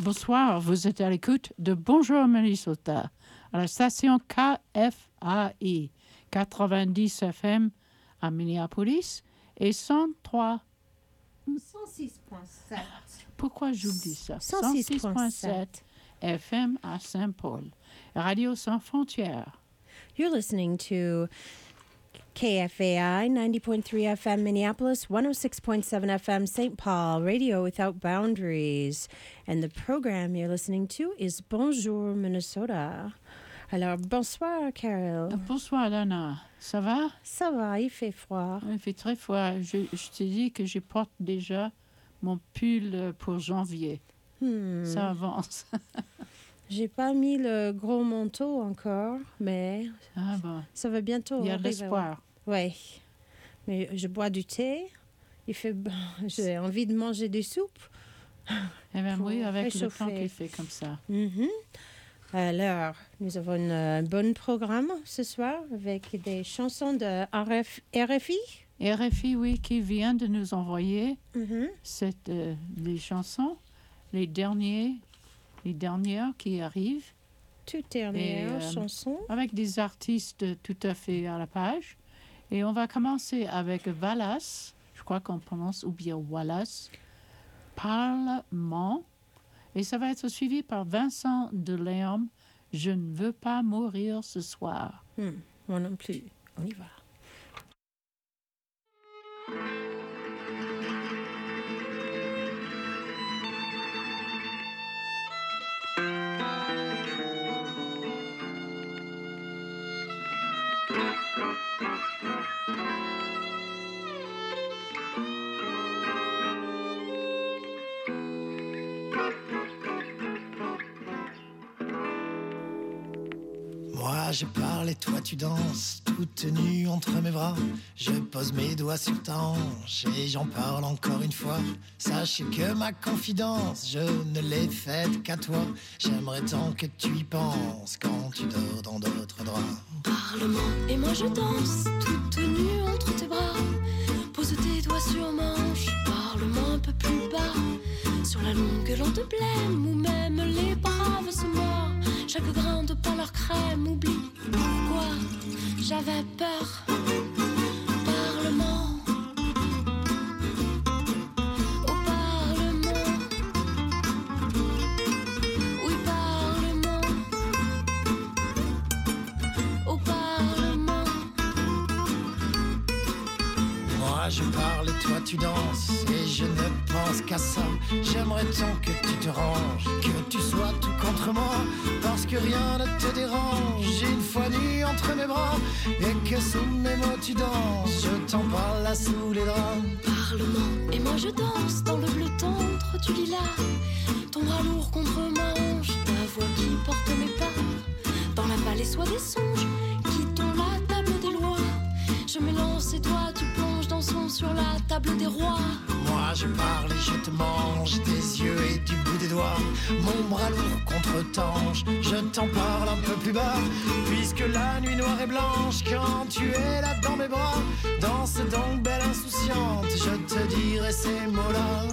Bonsoir, vous êtes à l'écoute de Bonjour Minnesota à la station KFAI 90 FM à Minneapolis et 103. 106.7. Pourquoi j'oublie ça? 106.7 FM à Saint-Paul. Radio Sans Frontières. You're listening to KFAI 90.3 FM Minneapolis, 106.7 FM St. Paul, Radio Without Boundaries. And the program you're listening to is Bonjour Minnesota. Alors, bonsoir, Carol. Bonsoir, Dana. Ça va? Ça va, il fait froid. Il fait très froid. Je t'ai dit que je porte déjà mon pull pour janvier. Ça avance. J'ai pas mis le gros manteau encore, mais ça va bientôt. Il y a de l'espoir. Oui. Mais je bois du thé. J'ai envie de manger des soupes. Eh bien oui, avec le temps qu'il fait comme ça. Alors, nous avons un bon programme ce soir avec des chansons de RFI. RFI, oui, qui vient de nous envoyer les chansons, les dernières qui arrivent. Toutes dernières chansons. Avec des artistes tout à fait à la page. Et on va commencer avec Wallace, je crois qu'on prononce, ou bien Wallace, Parlement. Et ça va être suivi par Vincent Deléum, Je ne veux pas mourir ce soir. Moi non plus. On y va. Moi je parle et toi tu danses, toute nue entre mes bras. Je pose mes doigts sur ta hanche et j'en parle encore une fois. Sache que ma confidence, je ne l'ai faite qu'à toi. J'aimerais tant que tu y penses quand tu dors dans d'autres draps. Parlement et moi je danse, toute nue entre tes bras. Pose tes doigts sur ma hanche, parle-moi un peu plus bas. Sur la longue lente blême où même les braves se meurent. Chaque grain de pas leur crème oublie pourquoi j'avais peur. Parlement, au Parlement, oui Parlement, au Parlement. Moi je parle et toi tu danses et je ne pense qu'à ça. J'aimerais tant que tu te ranges, que tu sois tout contre moi, parce que rien ne te dérange. Une fois nu entre mes bras et que sous mes mots tu danses, je t'en parle là sous les draps. Parlement et moi je danse dans le bleu tendre du lilas. Ton bras lourd contre ma hanche, ta voix qui porte mes pas. Dans la vallée soit des songes, quittons la table des lois. Je m'élance et toi tu plonges dans son sur la table des rois. Moi je parle et je te mange des yeux et du bout des doigts. Mon bras lourd contre tange, je t'en parle un peu plus bas. Puisque la nuit noire et blanche, quand tu es là dans mes bras, danse donc belle insouciante, je te dirai ces mots-là.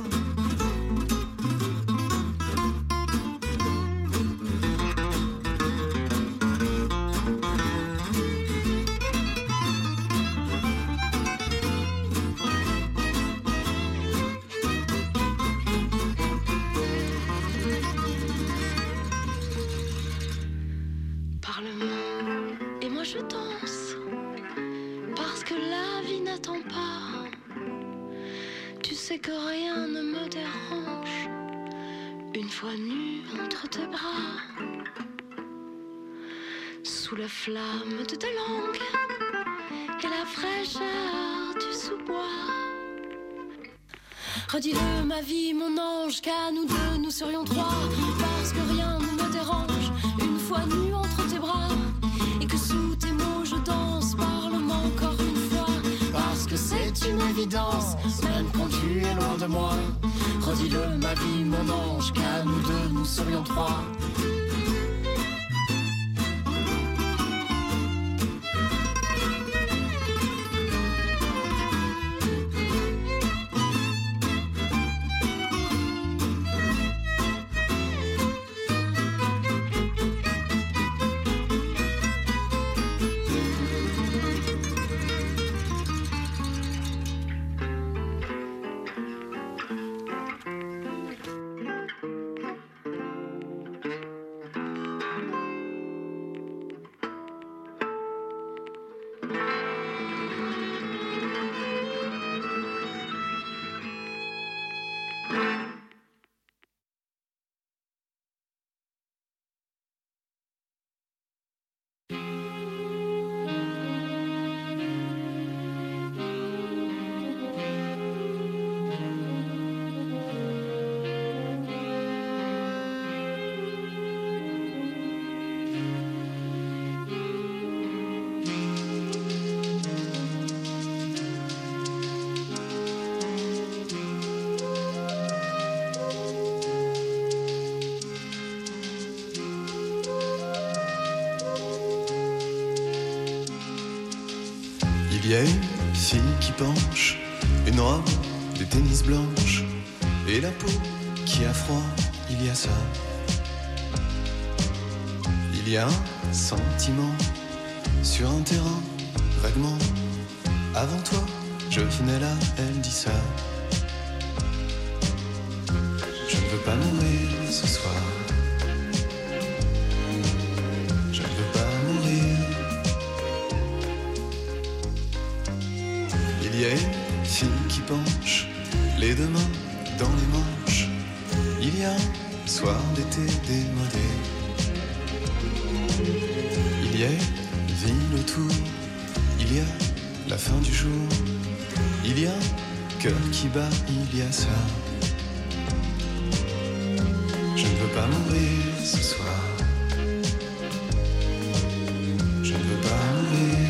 Je danse parce que la vie n'attend pas. Tu sais que rien ne me dérange. Une fois nue entre tes bras, sous la flamme de ta langue et la fraîcheur du sous-bois. Redis-le ma vie, mon ange, qu'à nous deux nous serions trois. Parce que rien ne me dérange. Une fois nue entre tes bras, et que sous tes mots je danse, parle-moi encore une fois. Parce que c'est une évidence, même quand tu es loin de moi. Redis-le ma vie, mon ange, qu'à nous deux nous serions trois. Il y a une fille qui penche, une robe de tennis blanche et la peau qui a froid, il y a ça. Il y a un sentiment sur un terrain vaguement. Avant toi, je venais là, elle dit ça. Je ne veux pas mourir ce soir. Je ne veux pas mourir. Il y a une fille qui penche, les deux mains dans les manches. Il y a un soir d'été démodé. Il y a une ville autour. Il y a la fin du jour. Il y a un cœur qui bat, il y a ça. Je ne veux pas mourir ce soir. Je ne veux pas mourir.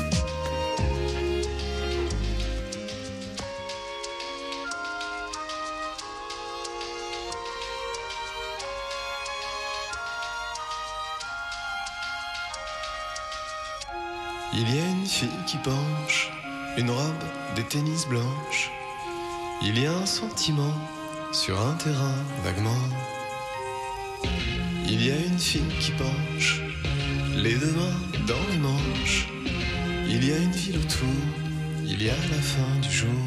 Il y a une fille qui penche, une robe de tennis blanche. Il y a un sentiment sur un terrain vaguement. Il y a une fille qui penche, les deux mains dans les manches. Il y a une ville autour, il y a la fin du jour.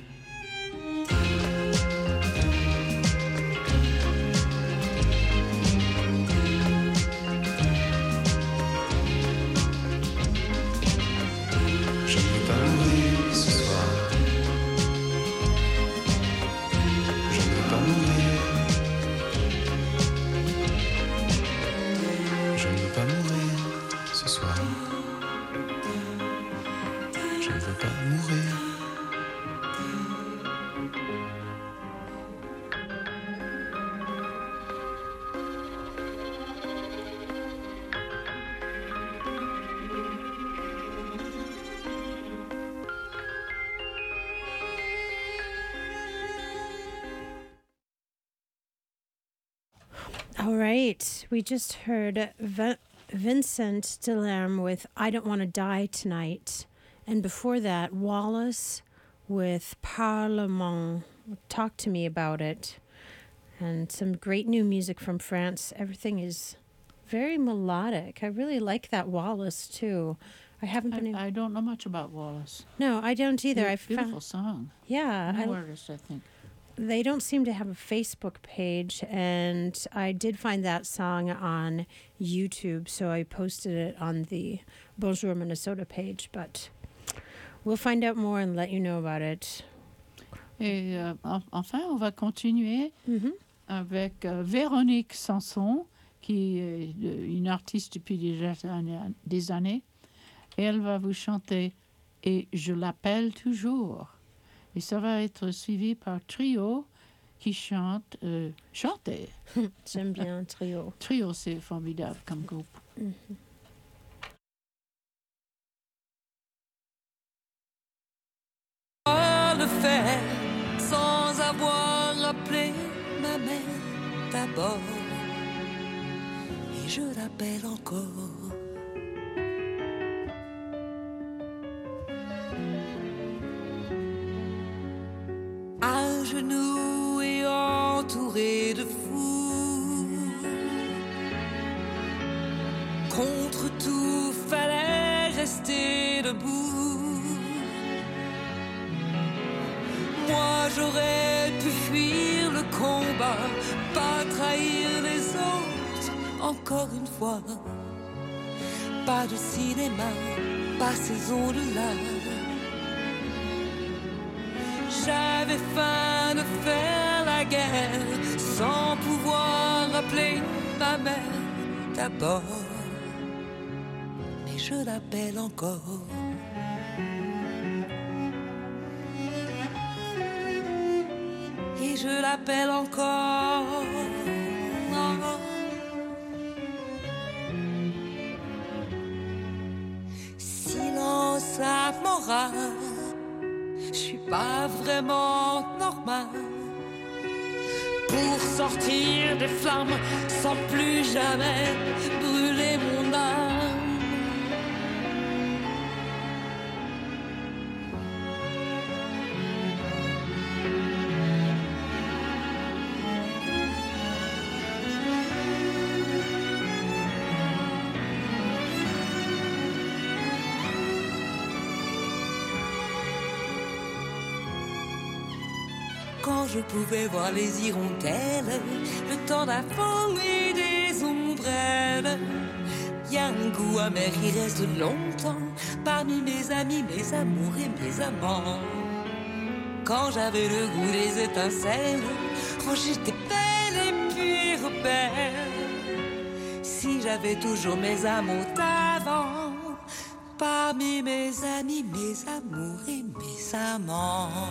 All right. We just heard Vincent Delerme with I Don't Want to Die Tonight. And before that, Wallace with Parlement. Talk to me about it. And some great new music from France. Everything is very melodic. I really like that Wallace, too. I don't know much about Wallace. No, I don't either. Beautiful song. Yeah. New artist, I think. They don't seem to have a Facebook page, and I did find that song on YouTube, so I posted it on the Bonjour Minnesota page, but we'll find out more and let you know about it. Et enfin, on va continuer avec Véronique Sanson, qui est une artiste depuis des années, et elle va vous chanter « Et je l'appelle toujours ». Et ça va être suivi par Trio qui chante. Chanter. J'aime bien Trio. Trio, c'est formidable comme groupe. Le faire sans avoir appelé ma mère d'abord. Et je l'appelle encore. À genoux et entouré de fous, contre tout fallait rester debout. Moi j'aurais pu fuir le combat, pas trahir les autres, encore une fois. Pas de cinéma, pas ces ondes-là. J'avais faim de faire la guerre sans pouvoir appeler ma mère d'abord. Mais je l'appelle encore. Et je l'appelle encore. Silence à morale. Je suis pas vraiment normal pour sortir des flammes sans plus jamais brûler mon âme. quand je pouvais voir les hirondelles, le temps d'un fond et des ombrelles. Y a un goût amer qui reste longtemps parmi mes amis, mes amours et mes amants. Quand j'avais le goût des étincelles, quand j'étais belle et puis rebelle. Si j'avais toujours mes amours d'avant, parmi mes amis, mes amours et mes amants.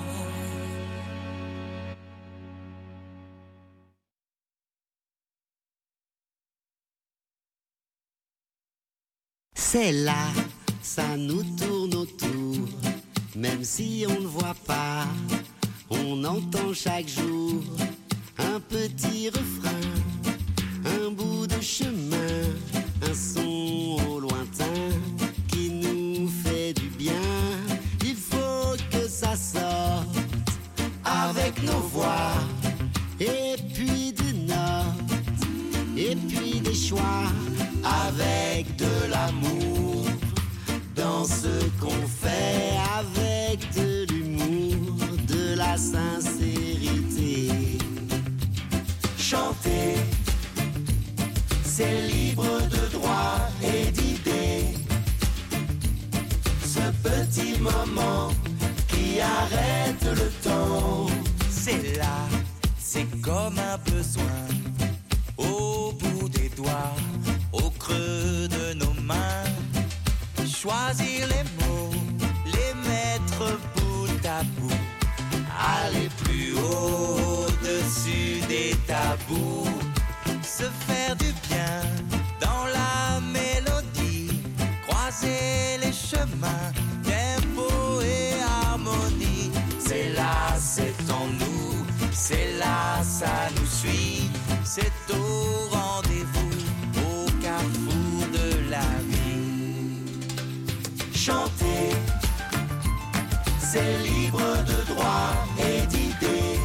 C'est là, ça nous tourne autour, même si on ne voit pas, on entend chaque jour un petit refrain, un bout de chemin, un son au lointain qui nous fait du bien. Il faut que ça sorte avec nos voix, et puis des notes, et puis des choix, avec de l'amour dans ce qu'on fait, avec de l'humour, de la sincérité. Chanter, c'est libre de droit et d'idées. Ce petit moment qui arrête le temps, c'est là, c'est comme un besoin, au bout des doigts, au creux de nos mains. Choisir les mots, les mettre bout à bout, aller plus haut au-dessus des tabous, se faire du bien dans la mélodie, croiser les chemins, tempo et harmonie. C'est là, c'est en nous, c'est là, ça nous suit, c'est au rendez-vous, au carrefour de la vie. Chanter, c'est libre de droit et d'idées.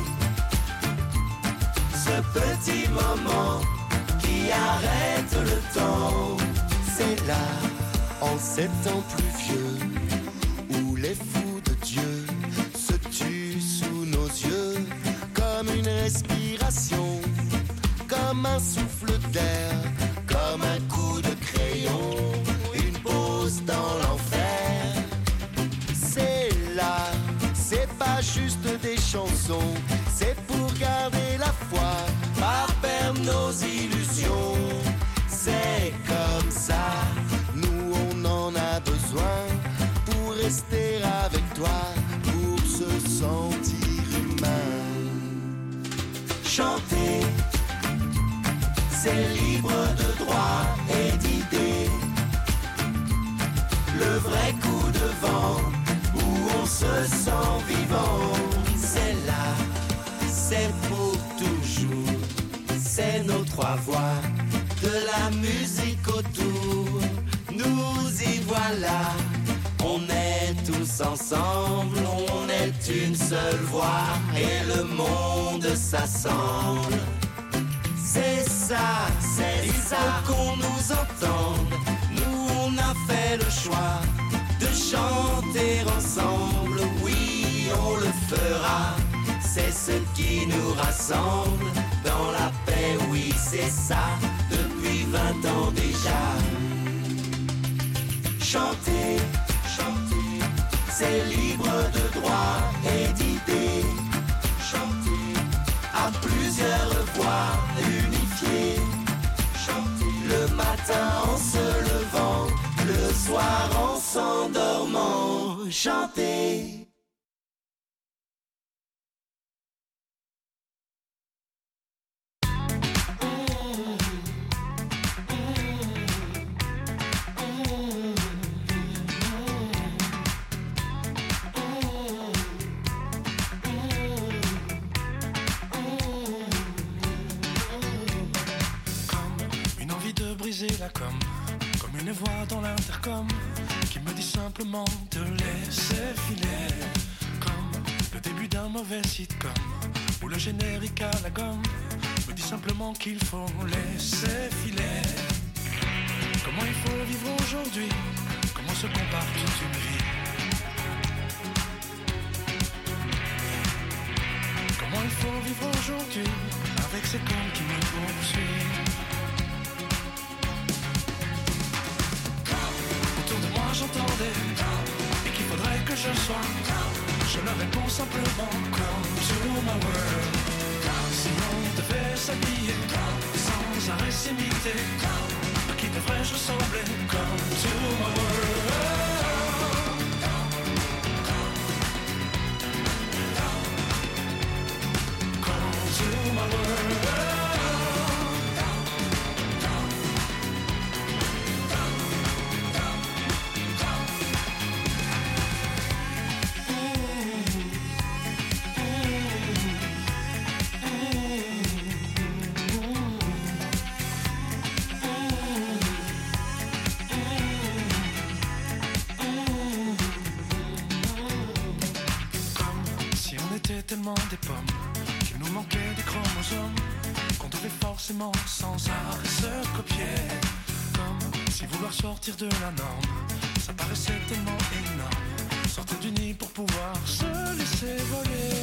Ce petit moment qui arrête le temps, c'est là, En ces temps pluvieux, où les fous de Dieu se tuent sous nos yeux, comme une respiration, comme un souffle d'air, comme un coup de crayon, une pause dans l'enfer. C'est là, c'est pas juste des chansons, c'est pour garder la foi, pas perdre nos illusions. C'est comme ça, nous on en a besoin pour rester avec toi, pour se sentir humain. chanter, c'est libre de droit et d'idées. Le vrai coup de vent où on se sent vivant, c'est là, c'est pour toujours. C'est nos trois voix, de la musique autour. Nous y voilà, on est tous ensemble, on est une seule voix et le monde s'assemble. C'est ça, il faut qu'on nous entende. Nous on a fait le choix de chanter ensemble. Oui, on le fera, c'est ce qui nous rassemble. Dans la paix, oui, c'est ça, depuis 20 ans déjà. Chanter, chanter, c'est libre de droit et d'idées. Chanter à plusieurs voix unifiées. Chanter le matin en se levant, le soir en s'endormant. Chanter. La comme une voix dans l'intercom qui me dit simplement de laisser filer, comme le début d'un mauvais sitcom où le générique à la gomme me dit simplement qu'il faut laisser filer. Comment il faut vivre aujourd'hui, comment se compare toute une vie, comment il vivre aujourd'hui avec ces corps qui me poursuivent. Autour de moi j'entendais et qu'il faudrait que je sois. Je leur réponds simplement come to my world. Si on devait s'habiller sans arrêt s'imiter, à qui devrais-je ressembler? Come to my world. Come to my world. Tellement des pommes qu'il nous manquait des chromosomes, qu'on devait forcément sans arrêt se copier. Comme si vouloir sortir de la norme, ça paraissait tellement énorme. Sortir du nid pour pouvoir se laisser voler.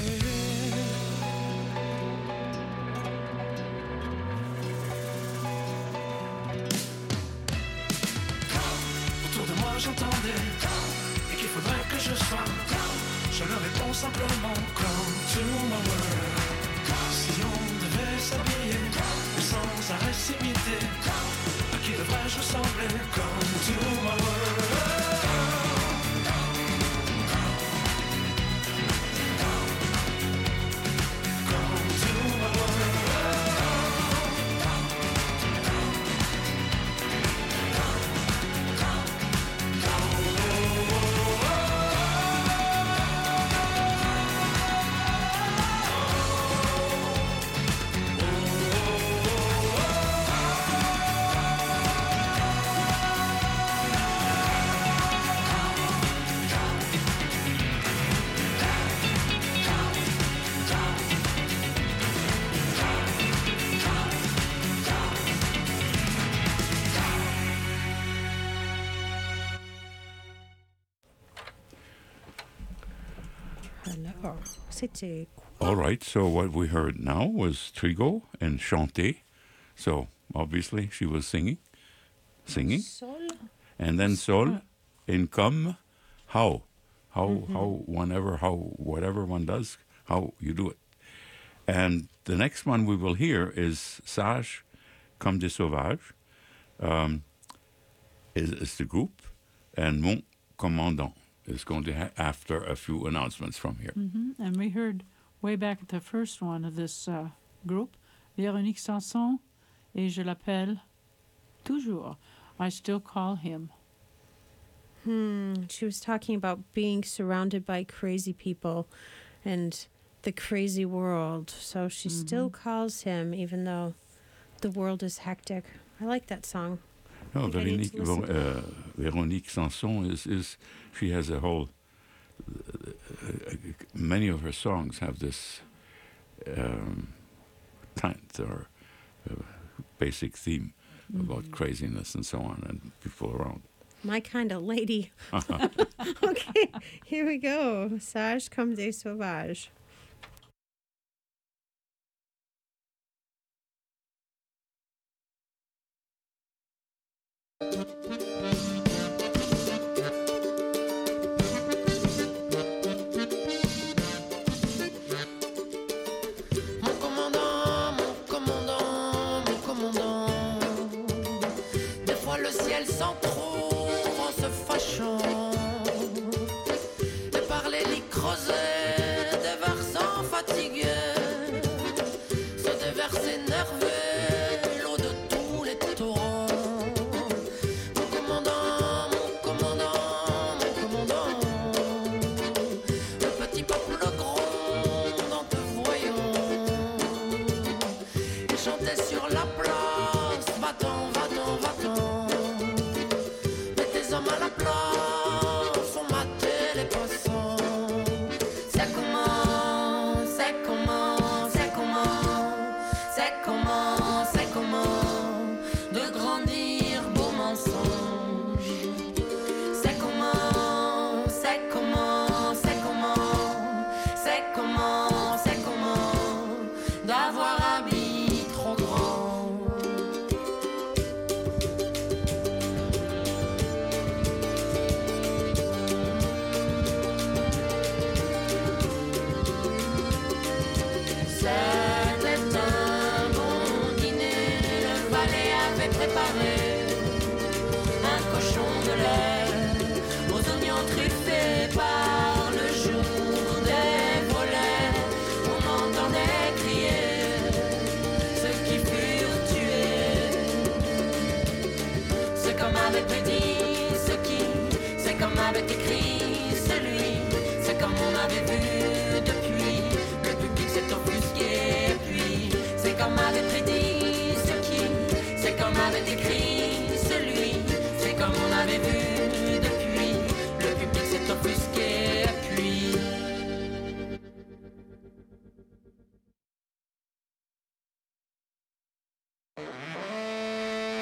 Autour de moi j'entendais et qu'il faudrait que je sois. Je leur réponds simplement come to my world. Si on devait s'habiller et sans arrêt s'imiter, à qui devrais-je ressembler? Come to my world. Come to my world. Alors, c'était quoi? All right, so what we heard now was Trigo and Chanter. So obviously she was singing, Sol? and then Sol and Come. How, whatever one does, how you do it. And the next one we will hear is Sage comme des sauvages, is the group, and Mon Commandant is going to after a few announcements from here. Mm-hmm. And we heard way back at the first one of this group, Véronique Sanson, et je l'appelle toujours. I still call him. She was talking about being surrounded by crazy people and the crazy world. So she still calls him, even though the world is hectic. I like that song. No, Véronique Sanson is she has a whole. Many of her songs have this basic theme about craziness and so on, and people around. My kind of lady. Okay, here we go. Sage comme des sauvages. Sans trop en se fâchant et par les lits creusés des versants fatigués, se déverser énervé l'eau de tous les torrents. Mon commandant, mon commandant, mon commandant, le petit peuple gronde en te voyant. Il chantait sur la place, va-t'en, va-t'en, va-t'en.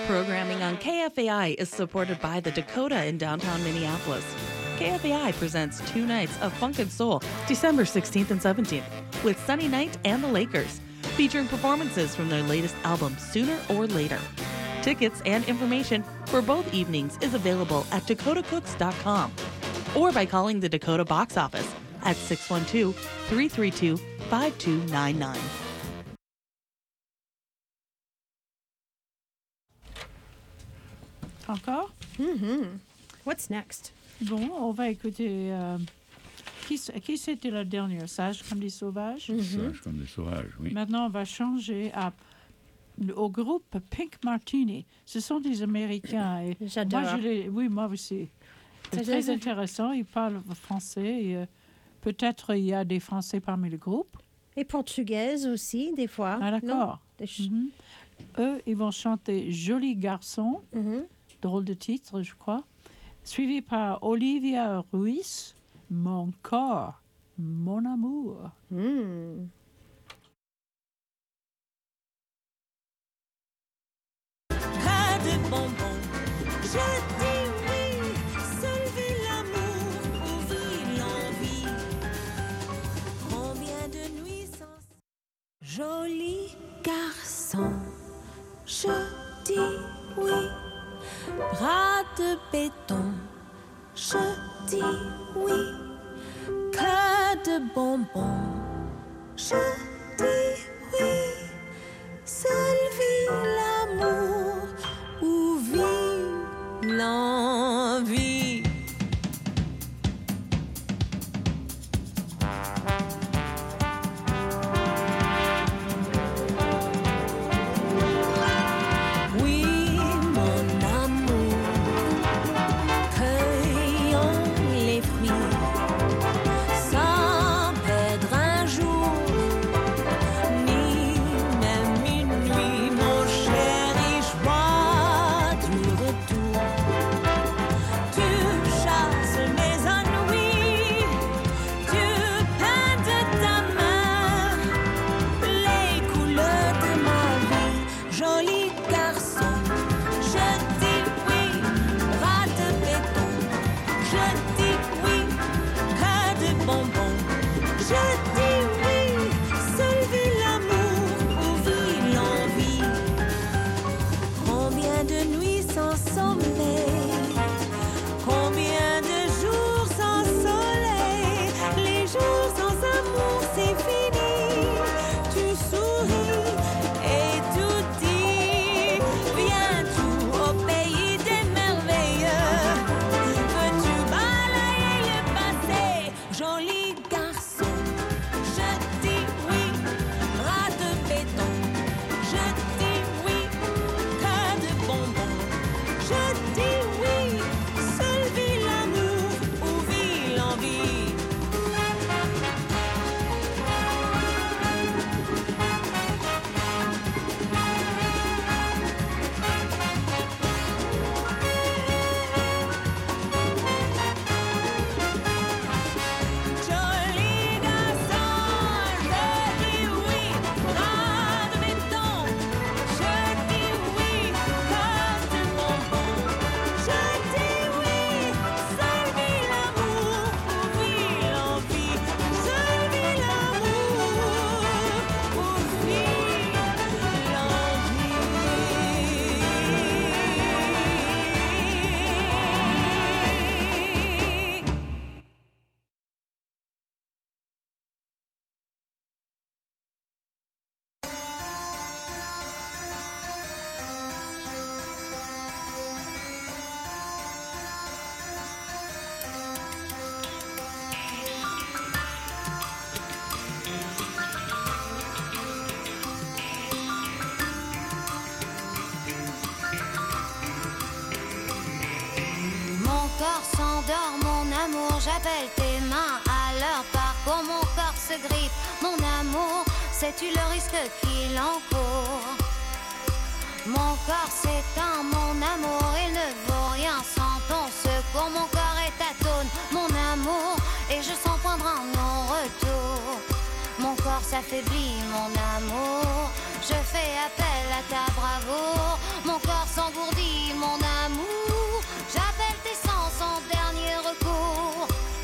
Programming on KFAI is supported by the Dakota in downtown Minneapolis. KFAI presents 2 nights of funk and soul, December 16th and 17th, with Sunny Night and the Lakers, featuring performances from their latest album, Sooner or Later. Tickets and information for both evenings is available at dakotacooks.com or by calling the Dakota box office at 612-332-5299. Encore? What's next? Bon, on va écouter... qui c'était la dernière? Sage comme des sauvages? Sage comme des sauvages, oui. Maintenant, on va changer au groupe Pink Martini. Ce sont des Américains. Et J'adore. Moi aussi. C'est très intéressant. Ils parlent français. Et, peut-être il y a des Français parmi le groupe. Et portugaise aussi, des fois. Ah, d'accord. Eux, ils vont chanter Joli garçon. Drôle de titre, je crois. Suivi par Olivia Ruiz, Mon corps, mon amour. Pas de bonbons, je dis oui, seul vit l'amour, ou vit l'envie. Combien de nuits sans... Joli garçon, je dis oui. Bras de béton, je dis oui. Que de bonbons, je dis oui. Seul vit l'amour, ou vit l'envie. Oui, mon amour, cueillons les fruits, sans perdre un jour, ni même une nuit, mon chéri, joie du retour. Tu chasses mes ennuis, tu peins de ta main les couleurs de ma vie. Joli garçon, je dis oui, bras de béton, je dis oui, que de bonbons, je dis oui, seul vit l'amour, ou vit l'envie. Combien de nuits sans sommeil, combien de jours sans soleil, les jours sans amour c'est fini. Tu souris et tout dit, viens-tu au pays des merveilleux? Veux-tu balayer le passé, joli garçon? Je dis oui, bras de béton, je dis oui, que de bonbons, je dis oui, seul vit l'amour, ou vit l'envie. Joli garçon, je dis oui, bras de béton, je dis oui, que de bonbons, je dis oui, seul vit l'amour, ou vit l'envie, seul vit l'amour, ou vit l'envie. Mon corps s'endort, mon amour, j'appelle tes mains à leur parcours. Mon corps se grippe, mon amour, sais-tu le risque qu'il encourt? Mon corps s'éteint, mon amour, il ne vaut rien sans ton secours. Mon corps est atone, mon amour, et je sens poindre un non-retour. Mon corps s'affaiblit, mon amour, je fais appel à ta bravoure. Mon corps s'engourdit, mon amour. J'appelle tes sens en dernier recours.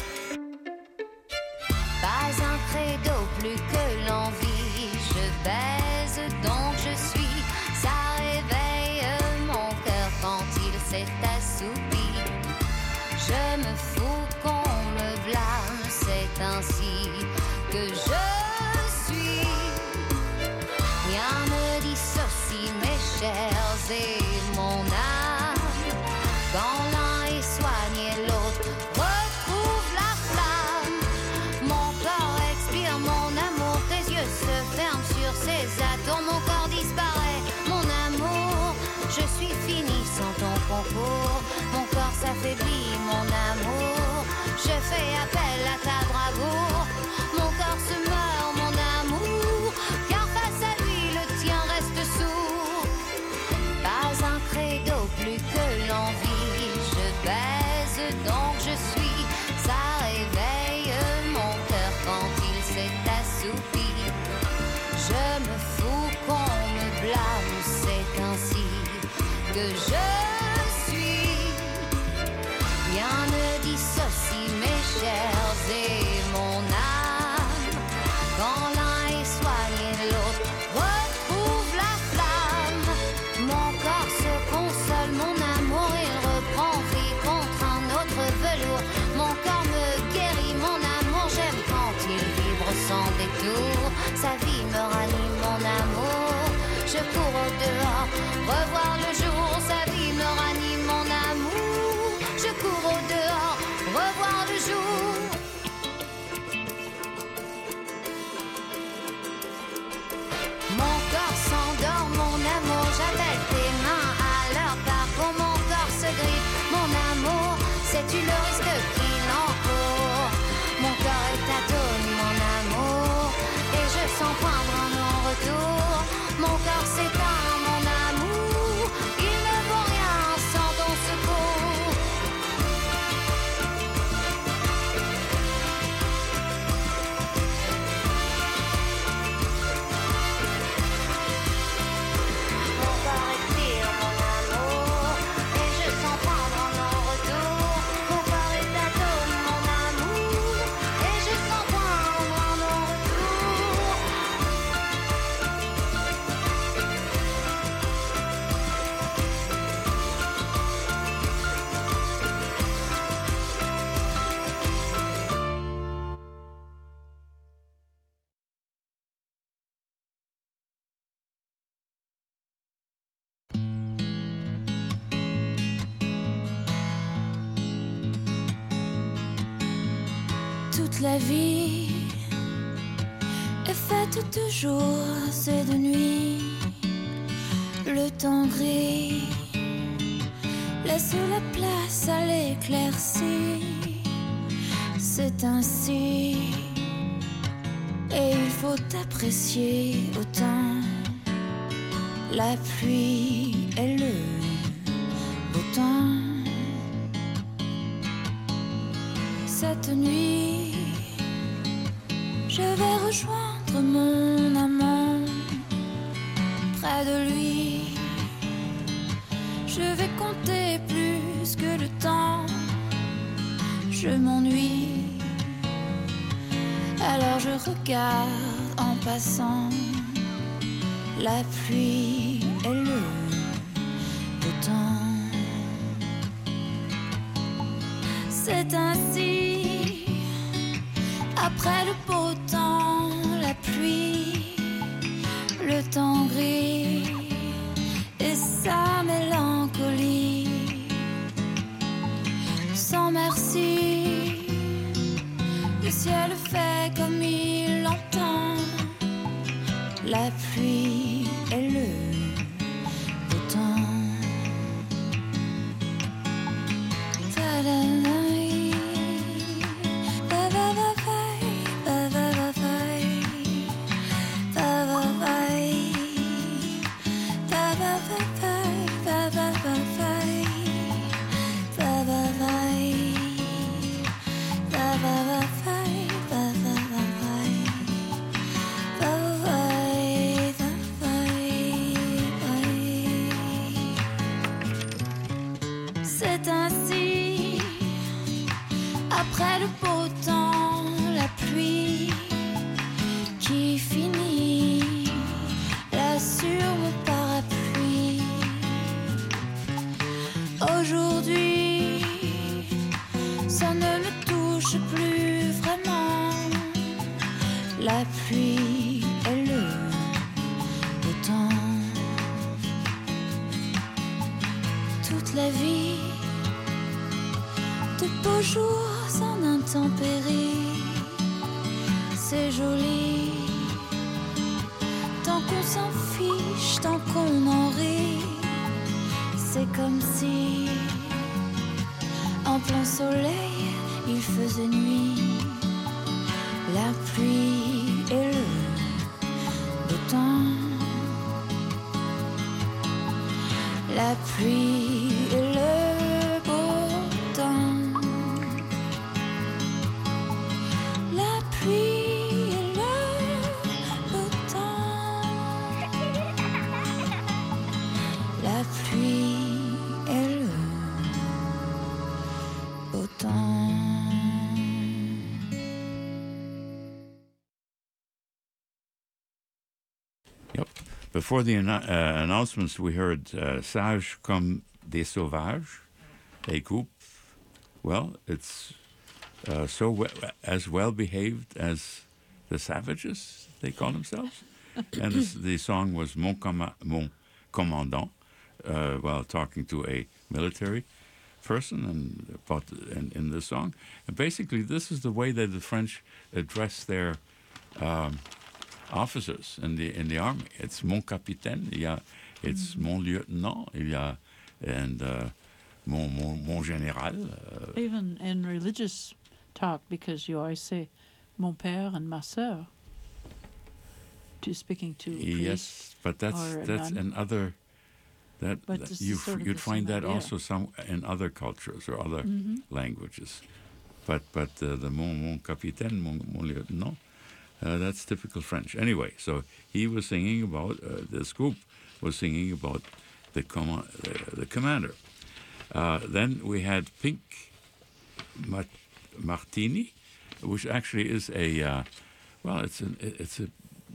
Pas un credo plus que l'envie. Je baise donc je suis. Ça réveille mon cœur quand il s'est assoupi. Je me fous qu'on me blâme, c'est ainsi que je suis. Rien ne dissocie mes chairs et mon âme. Quand l'un est soigné, l'autre retrouve la flamme. Mon corps expire, mon amour, tes yeux se ferment sur ses atomes. Mon corps disparaît, mon amour, je suis fini sans ton concours. Mon corps s'affaiblit, mon amour, je fais appel à ta bravoure. Mon corps se meurt, mon amour, car face à lui le tien reste sourd. Pas un credo plus que l'envie. Je baise donc je suis. Ça réveille mon cœur quand il s'est assoupi. Je me fous qu'on me blâme, c'est ainsi que je suis. Rien ne dissocie mes chairs et mon âme. Quand l'un est soigné, l'autre retrouve la flamme. Mon corps se console, mon amour, il reprend vie contre un autre velours. Mon corps me guérit, mon amour, j'aime quand il vibre sans détour. Sa vie me ranime, mon amour, je cours au dehors, revoir le jour. Sa vie me ranime, mon amour, je cours au dehors, revoir le jour. Mon corps s'endort, mon amour, j'appelle tes mains à leur parcours. Mon corps se grippe, mon amour, sais-tu le risque qu'il encourt? Mon corps est atone, mon amour, et je sens poindre un non-retour. Mon corps s'éteint, mon amour, il ne vaut rien sans ton secours. Mon corps expire, mon amour, et je sens prendre un non-retour. Mon corps est atone, mon amour, et je sens prendre un non-retour. Toute la vie est faite de jours et de nuits. Le temps gris laisse la place à l'éclaircie. C'est ainsi, et il faut apprécier autant la pluie et le beau temps. Cette nuit, je vais rejoindre mon amant. Près de lui, je vais compter plus que le temps. Je m'ennuie, alors je regarde en passant la pluie et le beau temps. C'est ainsi, après le beau temps, la pluie, le temps gris et sa mélancolie. Sans merci, le ciel fait comme il l'entend. La pluie et le beau temps. Ta-da-da. pluie et le beau temps. Toute la vie, de beaux jours en intempéries, c'est joli. Tant qu'on s'en fiche, tant qu'on en rit, c'est comme si en plein soleil il faisait nuit. La pluie et le beau temps. La pluie et le beau temps. La pluie et le beau temps. La pluie et le beau temps. Yep. Before the announcements, we heard Sage comme des Sauvages, a group. Well, it's as well behaved as the Savages, they call themselves. And the song was Mon Commandant, while talking to a military person and about in the song. And basically, this is the way that the French address their officers in the army. It's mon capitaine, it's mon lieutenant, and mon général. Even in religious talk, because you always say mon père and ma sœur, to speaking to yes, but that's another. You'd find that idea. also some in other cultures or other languages, but the mon capitaine, mon lieutenant. That's typical French. Anyway, so he was singing about, this group was singing about the commander. Then we had Pink Martini, which actually is it's a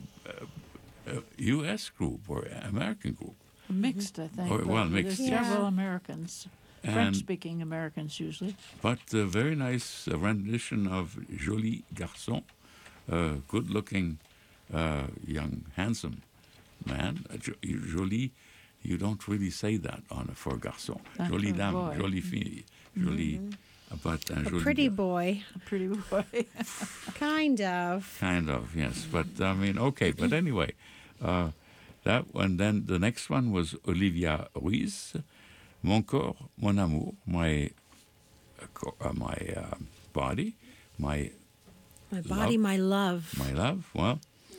U.S. group or American group. Mixed, I think. Mixed. There's several Americans, French-speaking Americans usually. But a very nice rendition of Joli Garçon. Good-looking, young, handsome man. Jolie, you don't really say that for garçon. Jolie dame, boy. jolie fille, jolie. But a pretty boy. A pretty boy. Kind of. Kind of, yes. But I mean, okay. But anyway, that one. Then the next one was Olivia Ruiz, Mon corps, mon amour, my body, my body, my love. My love, well.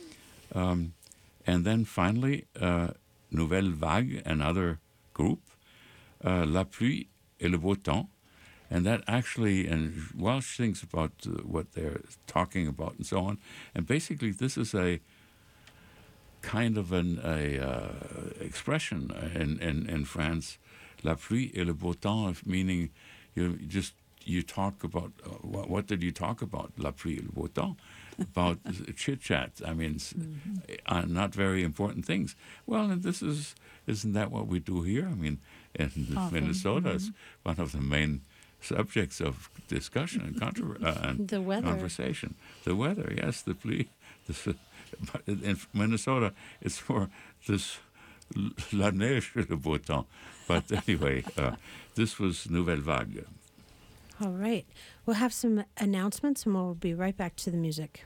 And then finally, Nouvelle Vague, another group, La Pluie et le Beau Temps. And that actually, and Welsh thinks about what they're talking about and so on. And basically, this is a kind of an expression in France, La Pluie et le Beau Temps, meaning you talk about, what did you talk about? La pluie et le beau temps. About chit-chat. I mean, not very important things. Well, and isn't that what we do here? I mean, in Minnesota, it's one of the main subjects of discussion and the weather. Conversation. The weather, yes, the pluie. But in Minnesota, it's for this la neige et le beau temps. But anyway, this was Nouvelle Vague. All right. We'll have some announcements and we'll be right back to the music.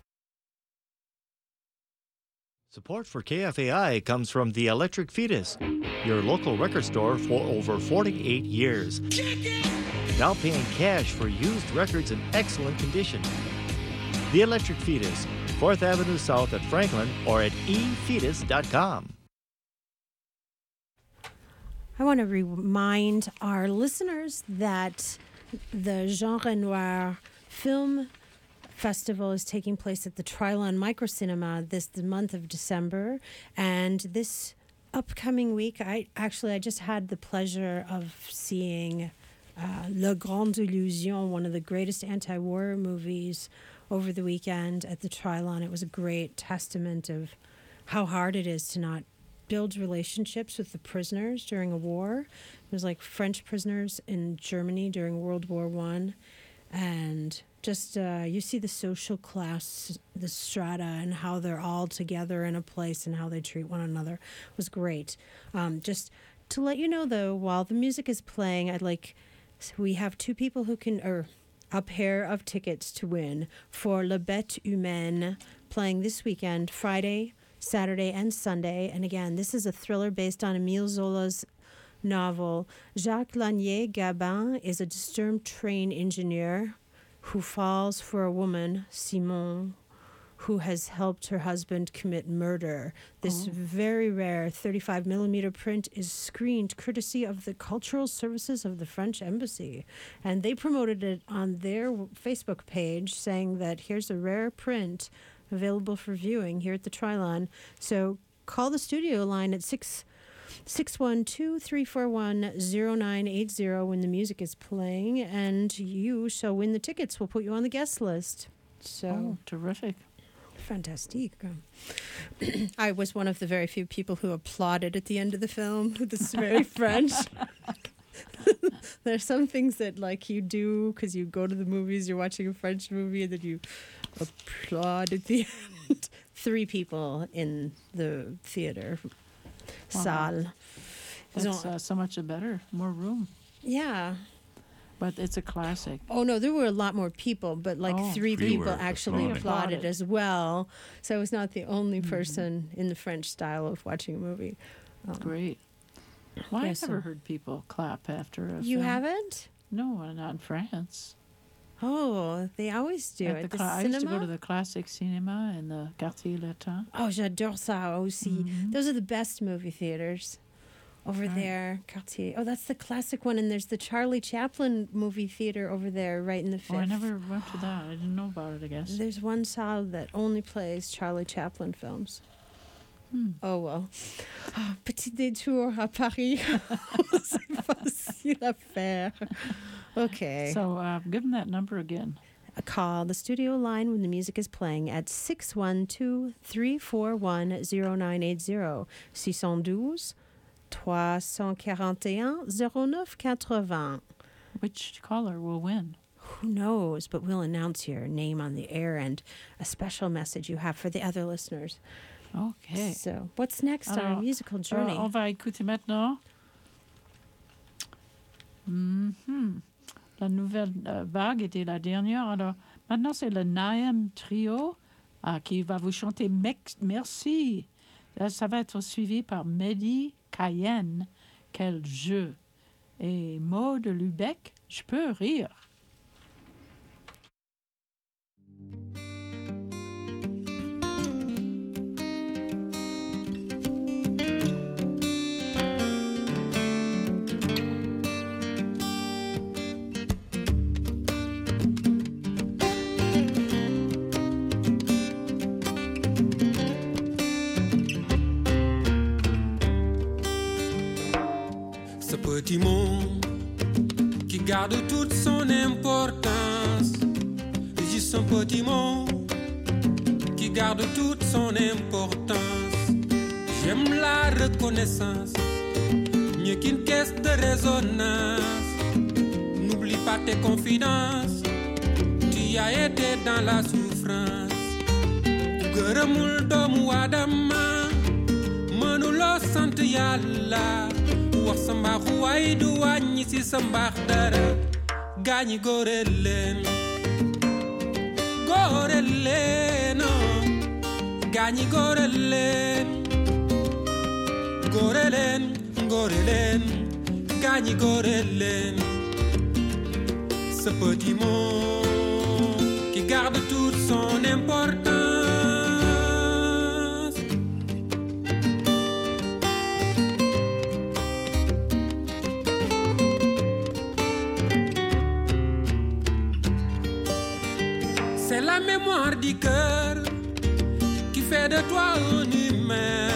Support for KFAI comes from The Electric Fetus, your local record store for over 48 years. Now paying cash for used records in excellent condition. The Electric Fetus, 4th Avenue South at Franklin or at efetus.com. I want to remind our listeners that the Jean Renoir Film Festival is taking place at the Trilon Microcinema the month of December. And this upcoming week, I just had the pleasure of seeing Le Grande Illusion, one of the greatest anti-war movies, over the weekend at the Trilon. It was a great testament of how hard it is to not build relationships with the prisoners during a war. It was like French prisoners in Germany during World War I. And just you see the social class, the strata, and how they're all together in a place and how they treat one another. It was great. Just to let you know, though, while the music is playing, we have two people who can, or a pair of tickets to win for La Bête Humaine, playing this weekend, Friday, Saturday, and Sunday. And again, this is a thriller based on Émile Zola's novel. Jacques Lanier-Gabin is a disturbed train engineer who falls for a woman, Simone, who has helped her husband commit murder. This very rare 35mm print is screened courtesy of the Cultural Services of the French Embassy. And they promoted it on their Facebook page, saying that here's a rare print available for viewing here at the Trilon. So call the studio line at 612-341-0980 when the music is playing, and you shall win the tickets. We'll put you on the guest list. So terrific. Fantastique. I was one of the very few people who applauded at the end of the film. This is very French. There's some things that you do because you go to the movies, you're watching a French movie, and then you applaud at the end. 3 people in the theater salle. That's so much better, more room. Yeah. But it's a classic. Oh, no, there were a lot more people, but 3 people actually applauded as well. So I was not the only person in the French style of watching a movie. Great. Well, I've never heard people clap after a You film. haven't? No, not in France. Oh, they always do. At the I cinema? used to go to the Classic Cinema in the Quartier Latin. Oh, j'adore ça aussi. Those are the best movie theaters. Over there, Cartier. Oh, that's the classic one. And there's the Charlie Chaplin movie theater over there, right in the 5th. Oh, I never went to that. I didn't know about it, I guess. There's one salle that only plays Charlie Chaplin films. Oh, well. Petit détour à Paris. C'est facile à faire. Okay. So give them that number again. Call the studio line when the music is playing at 612-341-0980. 612-341-0980. Which caller will win? Who knows, but we'll announce your name on the air and a special message you have for the other listeners. Okay. So, what's next on our musical journey? On va écouter maintenant la nouvelle vague était la dernière. Alors, maintenant, c'est le Naïm Trio qui va vous chanter Merci. Ça va être suivi par Mehdi Cayenne. Quel jeu. Et Maud Lubeck, je peux rire. Petit mot qui garde toute son importance. Juste un petit mot qui garde toute son importance. J'aime la reconnaissance, mieux qu'une caisse de résonance. N'oublie pas tes confidences, tu as été dans la souffrance. Gërëmul doomu Aadama mënuloo sant Yàlla. wax sa mbaaxu waay du wàññi ci sa mbaax dara gaañi góore leen gaañi góore leen gaañi góore leen ce petit mot qui garde toute son importance. C'est la mémoire du cœur qui fait de toi un humain,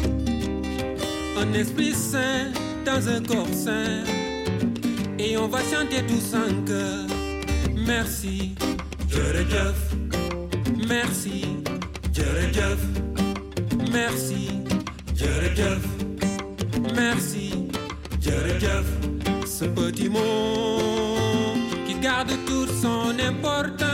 un esprit saint dans un corps saint. Et on va chanter tous en cœur. Merci, jërëjëf. Merci, jërëjëf. Merci, jërëjëf. Merci, jërëjëf. Ce petit mot qui garde toute son importance.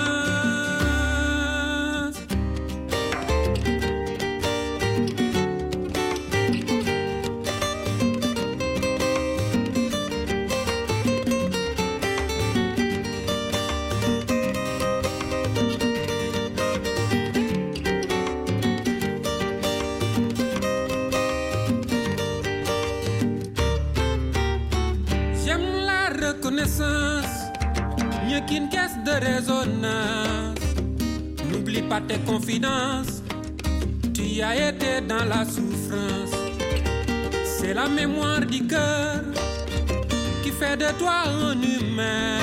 Mieux qu'une caisse de résonance. N'oublie pas tes confidences. Tu as été dans la souffrance. C'est la mémoire du cœur qui fait de toi un humain,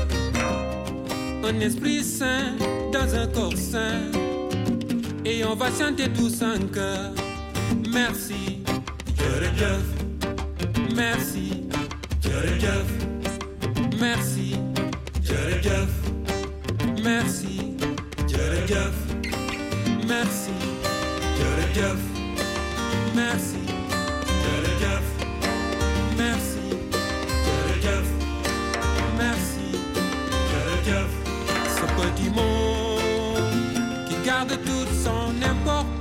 un esprit sain dans un corps sain. Et on va chanter tous en cœur. Merci, jërëjëf. Merci, jërëjëf. Merci, jërëjëf. Merci, jërëjëf. Merci, jërëjëf. Merci, jërëjëf. Merci, jërëjëf. Merci, jërëjëf. Ce petit monde qui garde toute son importance.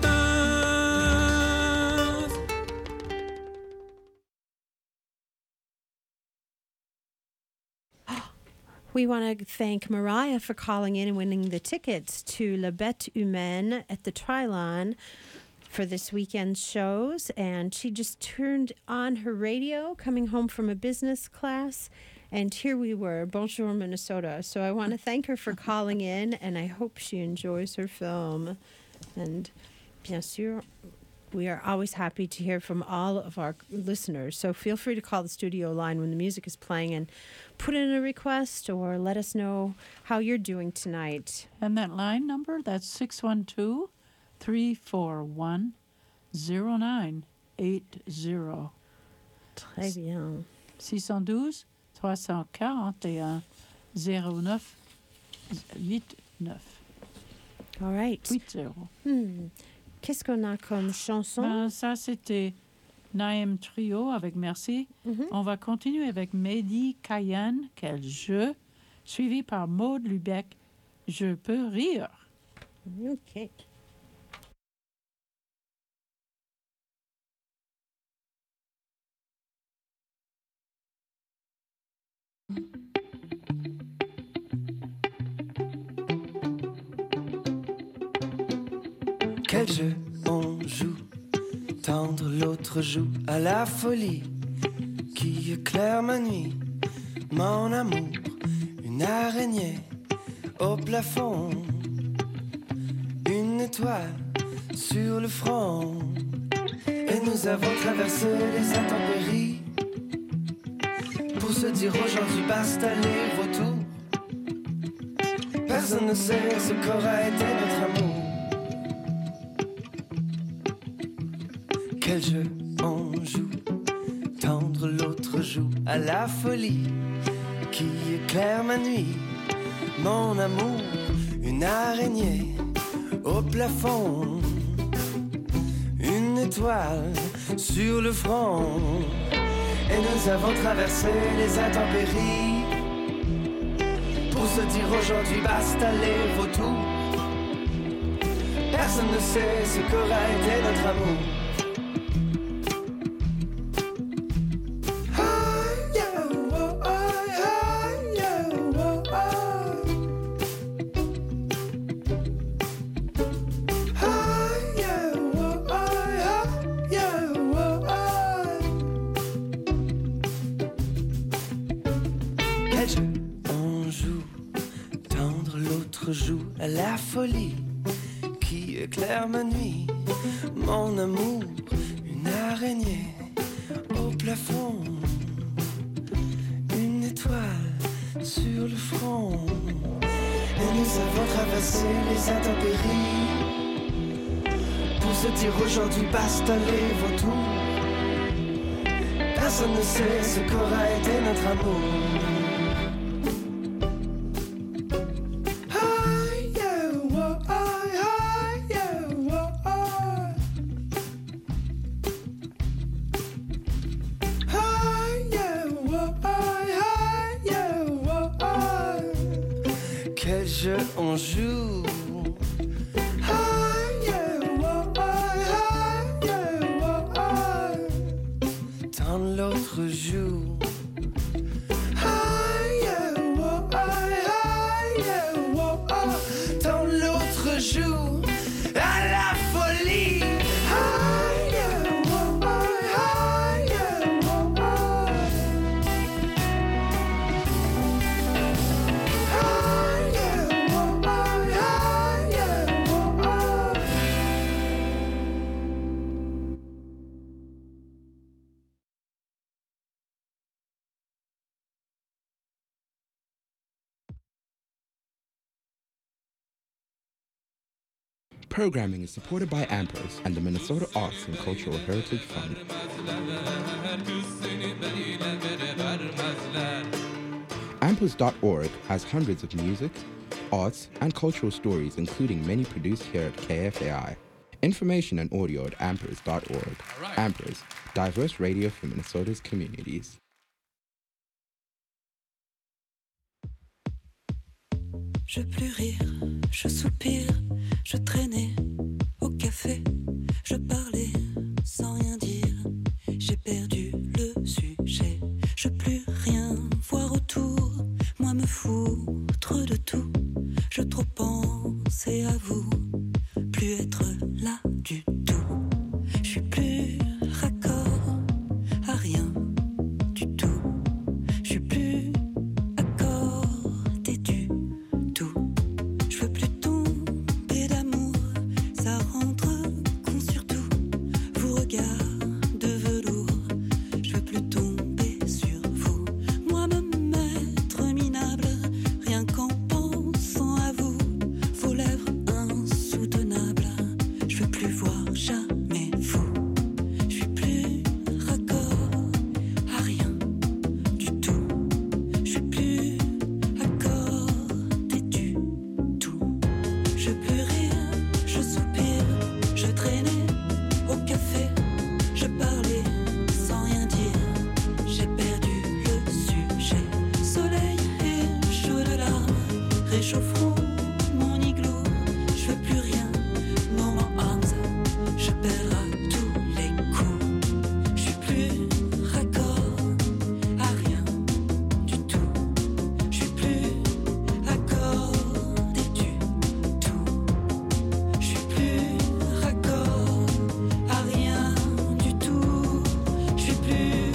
We want to thank Mariah for calling in and winning the tickets to La Bête Humaine at the Trilon for this weekend's shows. And she just turned on her radio coming home from a business class. And here we were, Bonjour, Minnesota. So I want to thank her for calling in, and I hope she enjoys her film. And bien sûr, we are always happy to hear from all of our listeners. So feel free to call the studio line when the music is playing and put in a request or let us know how you're doing tonight. And that line number, that's 612-341-0980. Très bien. 612-341-0989. All right. 80. Qu'est-ce qu'on a comme chanson? Ben, ça, c'était Naïm Trio avec Merci. On va continuer avec Mehdi Cayenne, Quel jeu, suivi par Maud Lubeck, Je peux rire. OK. Quel jeu on joue, tendre l'autre joue à la folie qui éclaire ma nuit, mon amour, une araignée au plafond, une étoile sur le front. Et nous avons traversé les intempéries pour se dire aujourd'hui basta les vautours. Personne ne sait ce qu'aura été notre amour. Quel jeu on joue, tendre l'autre joue à la folie qui éclaire ma nuit, mon amour, une araignée au plafond, une étoile sur le front. Et nous avons traversé les intempéries pour se dire aujourd'hui basta les vautours. Personne ne sait ce qu'aura été notre amour. À la folie qui éclaire ma nuit, mon amour, une araignée au plafond, une étoile sur le front. Et nous avons traversé les intempéries pour se dire aujourd'hui basta les vautours. Personne ne sait ce qu'aura été notre amour. on joue. Tendre l'autre joue. Tendre l'autre joue à la folie. Programming is supported by AMPERS and the Minnesota Arts and Cultural Heritage Fund. AMPERS.org has hundreds of music, arts, and cultural stories, including many produced here at KFAI. Information and audio at AMPERS.org. Right. AMPERS, diverse radio for Minnesota's communities. Je plus rire, je soupire, je traînais au café, je parlais sans rien dire, j'ai perdu le sujet, je plus rien voir autour, moi me foutre de tout, je trop pensais à vous, plus être là du tout, je suis plus raccord à rien du tout, je suis plus accordé du tout, je veux plus tomber d'amour, ça rentre con surtout, vos regards de velours, je veux plus tomber sur vous, moi me mettre minable, rien qu'en pensant à vous, vos lèvres insoutenables, je veux plus voir jamais vous, je suis plus raccord à rien du tout, je suis plus accordé du tout, je veux plus rire, je soupire, je traînais au café, je parlais sans rien dire, j'ai perdu le sujet, soleil et chaud de larmes, réchaufferont mon igloo, je veux plus rien, no more arms, je perds à tous les coups, je suis plus raccord à rien du tout, je suis plus accordé du tout, je suis plus raccord à rien du tout, je suis plus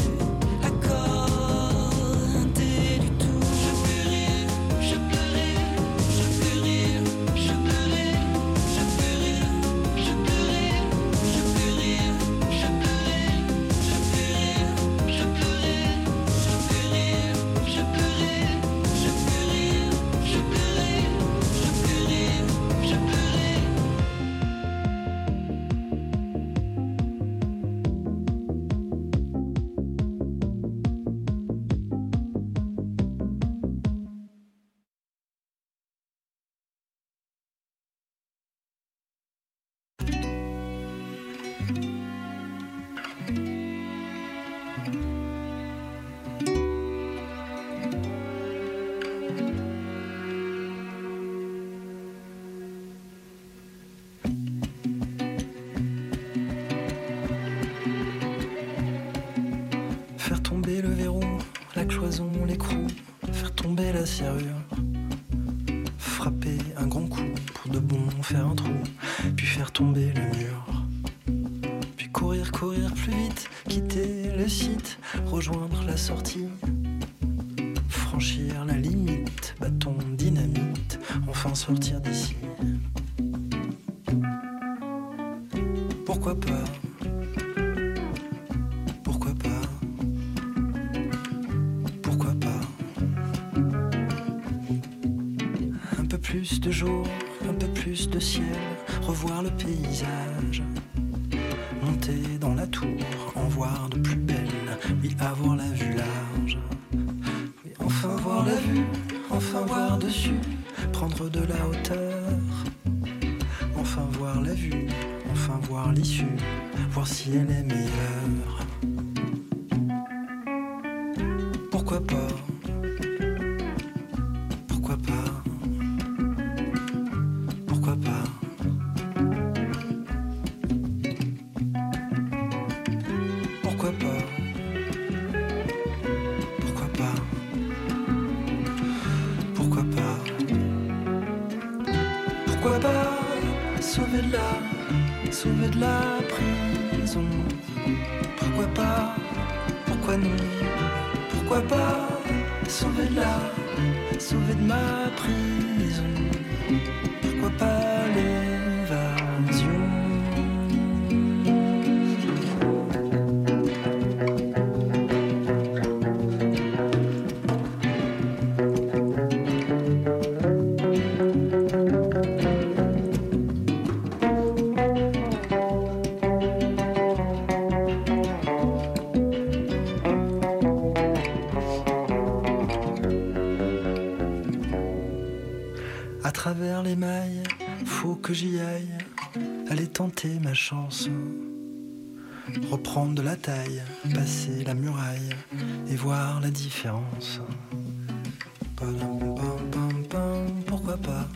accordé du tout, je veux plus rire, je peux rire, je peux rire, je peux rire, je peux rire, je peux rire, je peux rire, je peux rire, je peux rire, je peux rire, je peux rire, je peux rire, je peux rire, je peux rire, je peux rire, je peux rire. Faire tomber le verrou, la cloison, l'écrou, faire tomber la serrure, frapper un grand coup pour de bon faire un trou, puis faire tomber le mur, puis courir, courir plus vite, quitter le site, rejoindre la sortie, franchir la limite, bâton, dynamite, enfin sortir d'ici. Pourquoi pas? Pourquoi pas? Pourquoi pas? Un peu plus de jour, un peu plus de ciel, revoir le paysage, monter dans la tour, en voir de plus belle, oui, avoir la vue large, oui, enfin voir la vue, enfin voir dessus, prendre de la hauteur, enfin voir la vue, enfin voir l'issue, voir si elle est meilleure. Pourquoi pas? Pourquoi pas? sauver de la prison. Pourquoi pas, pourquoi non, pourquoi pas sauver de ma prison. Pourquoi pas l'évasion. À travers les mailles, faut que j'y aille, aller tenter ma chance, reprendre de la taille, passer la muraille et voir la différence. Pourquoi pas?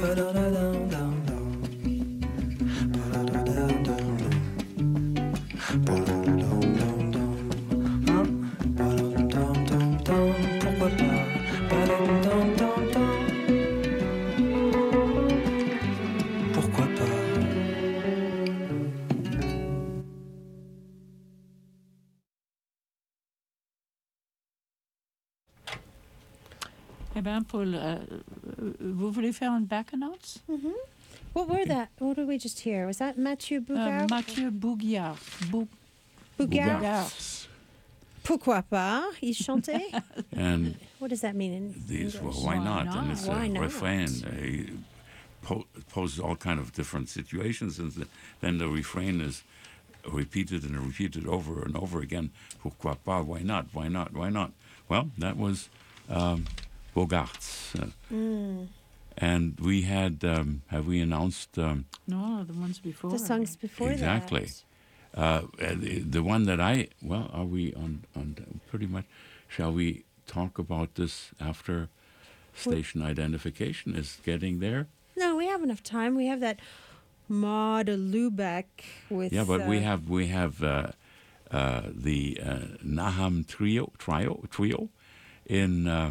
Eh bien, Paul, vous voulez faire un back announce? Mm-hmm. What were that? What did we just hear? Was that Mathieu Bougard? Mathieu Bougard. Bougard. Pourquoi pas? Il chantait? And what does that mean in these, English? well, why not? And it's Why a not? refrain. He poses all kind of different situations, and then the refrain is repeated and repeated over and over again. Pourquoi pas? Why not? Why not? Why not? Well, that was Bogart's. And we had, have we announced? No, the ones before. The songs before exactly. The one that are we on pretty much, shall we talk about this after station identification is getting there? No, we have enough time. We have that Maud Lubeck with... Yeah, but we have the Naham trio in...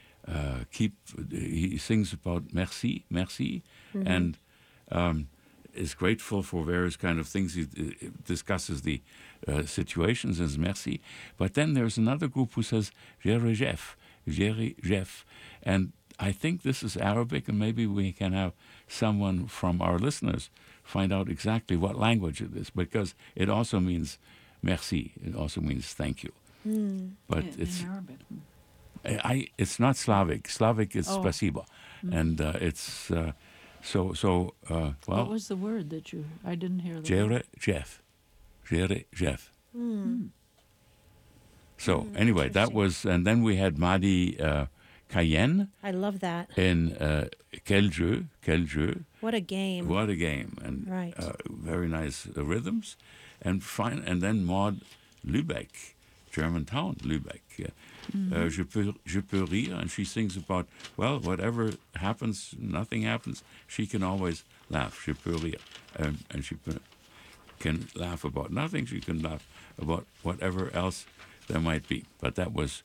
he sings about merci, Mm-hmm. and is grateful for various kind of things. He discusses the situations as merci. But then there's another group who says Jere Jeff. And I think this is Arabic, and maybe we can have someone from our listeners find out exactly what language it is, because it also means merci. It also means thank you. But it's... Arabic. It's not Slavic. Slavic is spasiba, and it's well. What was the word that I didn't hear? Jere Jeff. So anyway, that was, and then we had Madi Cayenne. I love that. In Quel jeu. What a game. What a game, and right. Very nice rhythms, and then Maud Lübeck, Germantown Lübeck. Je peux rire, and she sings about, well, whatever happens, nothing happens, she can always laugh. Je peux rire, and she can laugh about nothing. She can laugh about whatever else there might be. But that was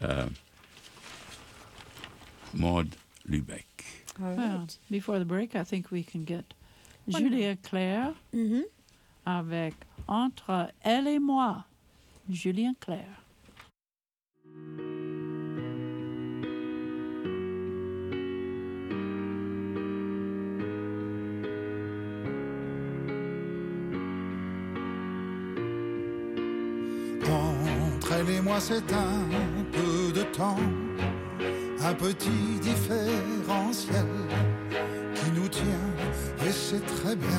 Maud Lübeck. Well, before the break, I think we can get Julien Clerc avec Entre elle et moi. Julien Clerc. Entre elle et moi c'est un peu de temps, un petit différentiel qui nous tient et c'est très bien.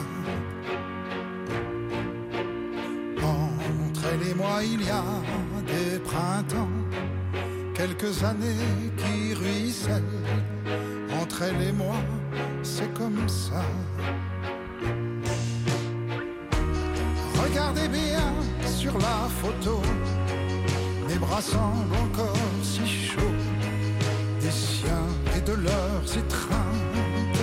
Entre elle et moi il y a des printemps, quelques années qui ruissellent. Entre elle et moi c'est comme ça. Regardez bien sur la photo, mes bras semblent encore si chauds, des siens et de leurs étreintes.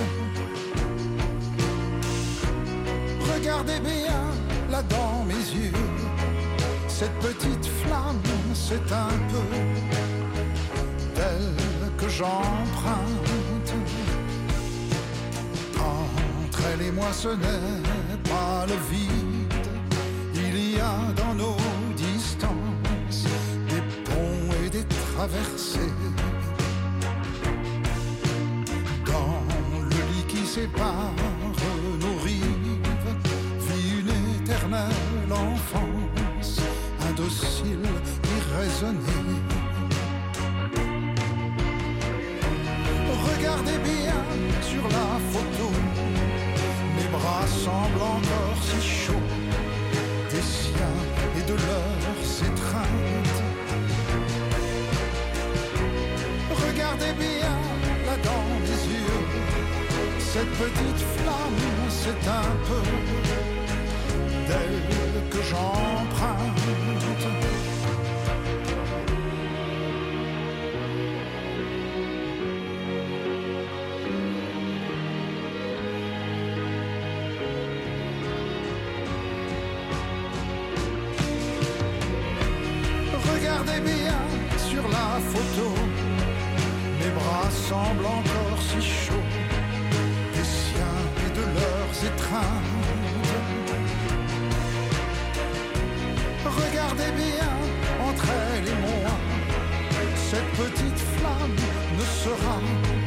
Regardez bien là dans mes yeux, cette petite flamme, c'est un peu d'elle que j'emprunte. Entre elle et moi ce n'est pas le vide. Il y a dans nos distances des ponts et des traversées. Dans le lit qui sépare nos rives vit une éternelle enfance, indocile, irraisonnée. Regardez bien sur la photo, mes bras semblent encore si chauds, des siens et de leurs étreintes. Regardez bien là dans les yeux, cette petite flamme, c'est un peu d'elle que j'emprunte. Regardez bien sur la photo, mes bras semblent encore si chauds, des siens et de leurs étreintes. Regardez bien entre elle et moi, cette petite flamme ne sera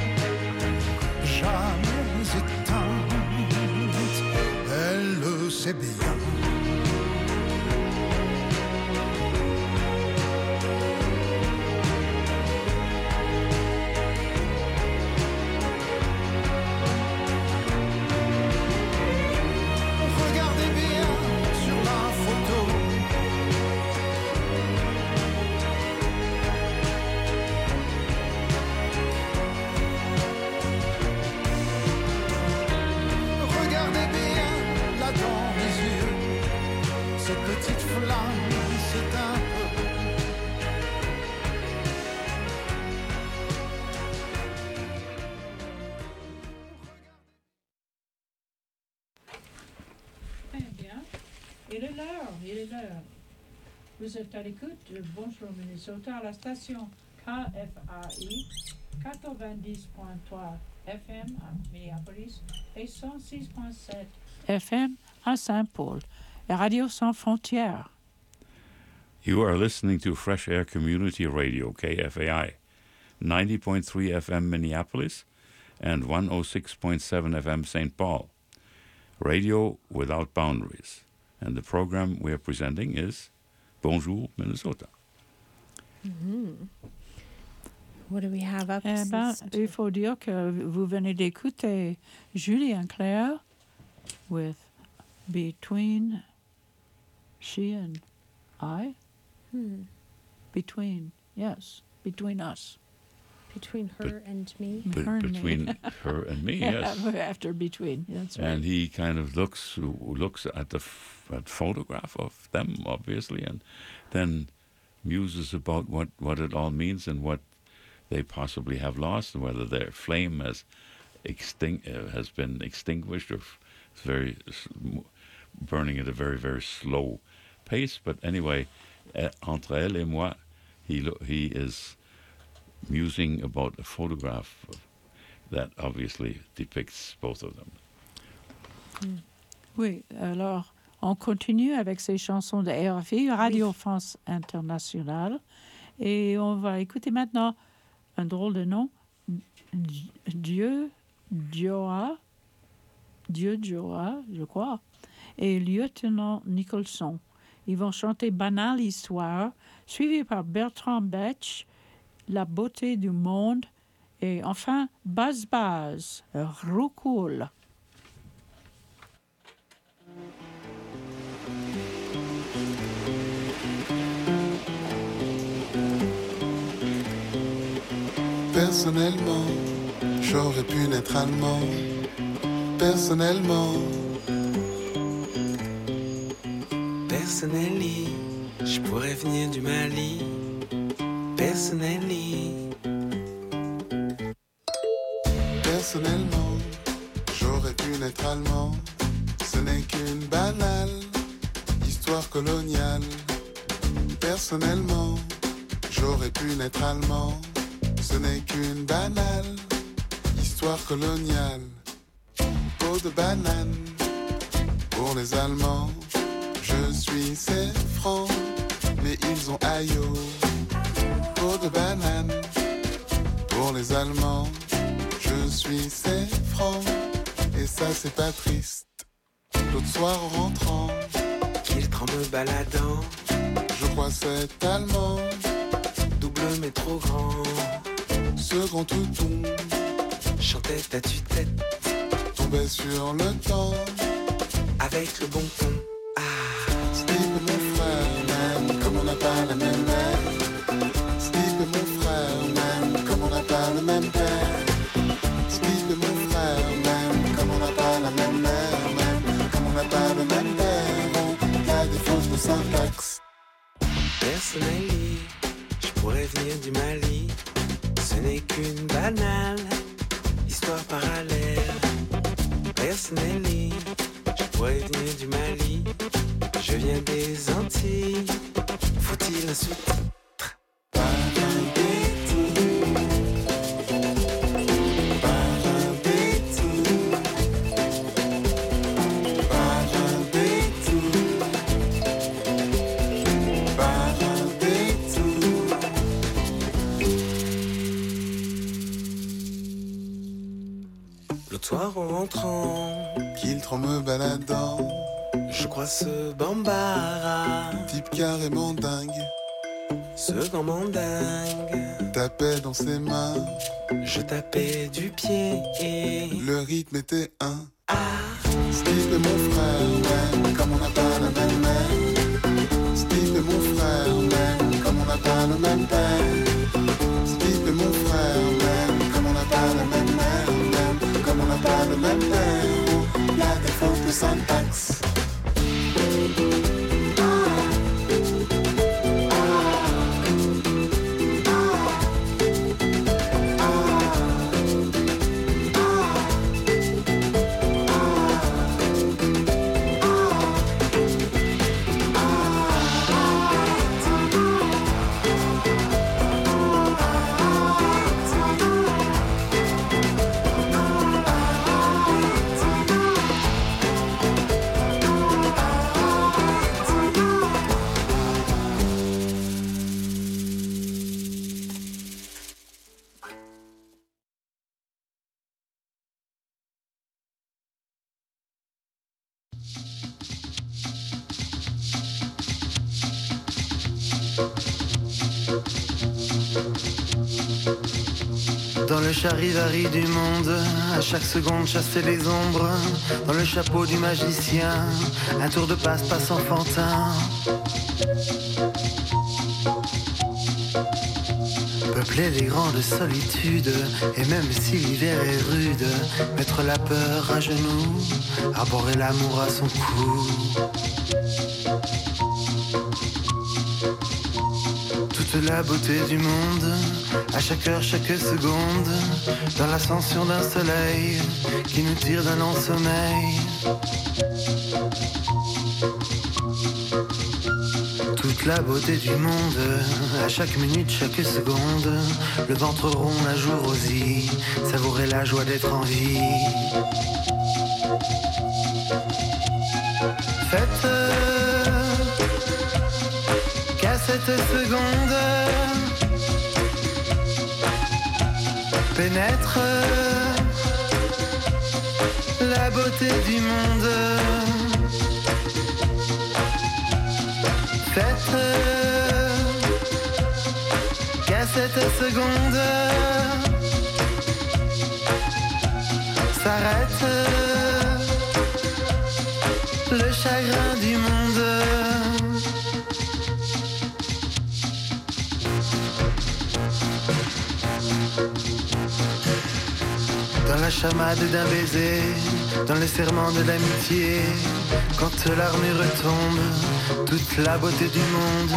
jamais éteinte. Elle le sait bien. Il est l'heure. Vous êtes à l'écoute de Bonjour Minnesota à la station KFAI 90.3 FM à Minneapolis et 106.7 FM à Saint-Paul. La radio sans frontières. You are listening to Fresh Air Community Radio, KFAI, 90.3 FM Minneapolis and 106.7 FM St. Paul. Radio without boundaries. And the program we are presenting is Bonjour Minnesota. Mm-hmm. What do we have up? Il faut dire que vous venez d'écouter Julien Clerc with Between She and I. Between, yes, between us. Between her and me? Between her and me, yes. After between, that's right. And he kind of looks at the photograph of them, obviously, and then muses about what it all means and what they possibly have lost, and whether their flame has been extinguished or very burning at a very, very slow pace. But anyway, entre elle et moi, he is musing about a photograph that obviously depicts both of them. Oui, alors on continue avec ces chansons de RFI, Radio France Internationale, et on va écouter maintenant un drôle de nom, Dieu Joa, je crois, et Lieutenant Nicholson. Ils vont chanter Banale Histoire, suivi par Bertrand Betch, La beauté du monde, et enfin Baz Baz, Roucoule. Personnellement, j'aurais pu naître allemand. Personnellement, je pourrais venir du Mali. Personnellement, j'aurais pu naître allemand. Ce n'est qu'une banale histoire coloniale. Personnellement, j'aurais pu naître allemand. Ce n'est qu'une banale histoire coloniale. Peau de banane, Pour les Allemands, je suis c'est franc, mais ils ont aïe-oh, peau de banane. Pour les Allemands, je suis c'est franc, et ça c'est pas triste. L'autre soir en rentrant, qu'il tremble baladant, je crois c'est allemand, double mais trop grand, ce grand touton chantait à tue-tête, tombait sur le temps, avec le bon ton. Steve est mon frère, même comme on n'a pas la même mère. Steve est mon frère, même comme on n'a pas le même père. Steve est mon frère, même comme on n'a pas la même mère, même comme on n'a pas le même père. On a des fautes de syntaxe. Personnellement, je pourrais venir du Mali. Ce n'est qu'une banale histoire parallèle. Personnellement, je pourrais venir du Mali. Je viens des Antilles. Faut-il un sous-titre? L'autre soir en rentrant, qu'il tremble baladant, je crois ce Bambara, type carrément dingue, ce grand mandingue, tapait dans ses mains, je tapais du pied, le rythme était un. Steve est mon frère, même comme on n'a pas la même mère. Steve est mon frère, même comme on n'a pas le même père. Steve est mon frère, même comme on n'a pas la même mère, même comme on n'a pas le même père. Il y a des fautes de syntaxe. Dans le charivari du monde, à chaque seconde chasser les ombres. Dans le chapeau du magicien, un tour de passe-passe enfantin. Peupler les grandes solitudes, et même si l'hiver est rude, mettre la peur à genoux, arborer l'amour à son cou. Toute la beauté du monde, à chaque heure, chaque seconde, dans l'ascension d'un soleil qui nous tire d'un lent sommeil. Toute la beauté du monde, à chaque minute, chaque seconde, le ventre rond, la joue rosie, savourer la joie d'être en vie. Faites qu'à cette seconde pénètre la beauté du monde. Faites qu'à cette seconde s'arrête le chagrin du monde. Dans la chamade d'un baiser, dans le serment de l'amitié, quand l'armure tombe, toute la beauté du monde.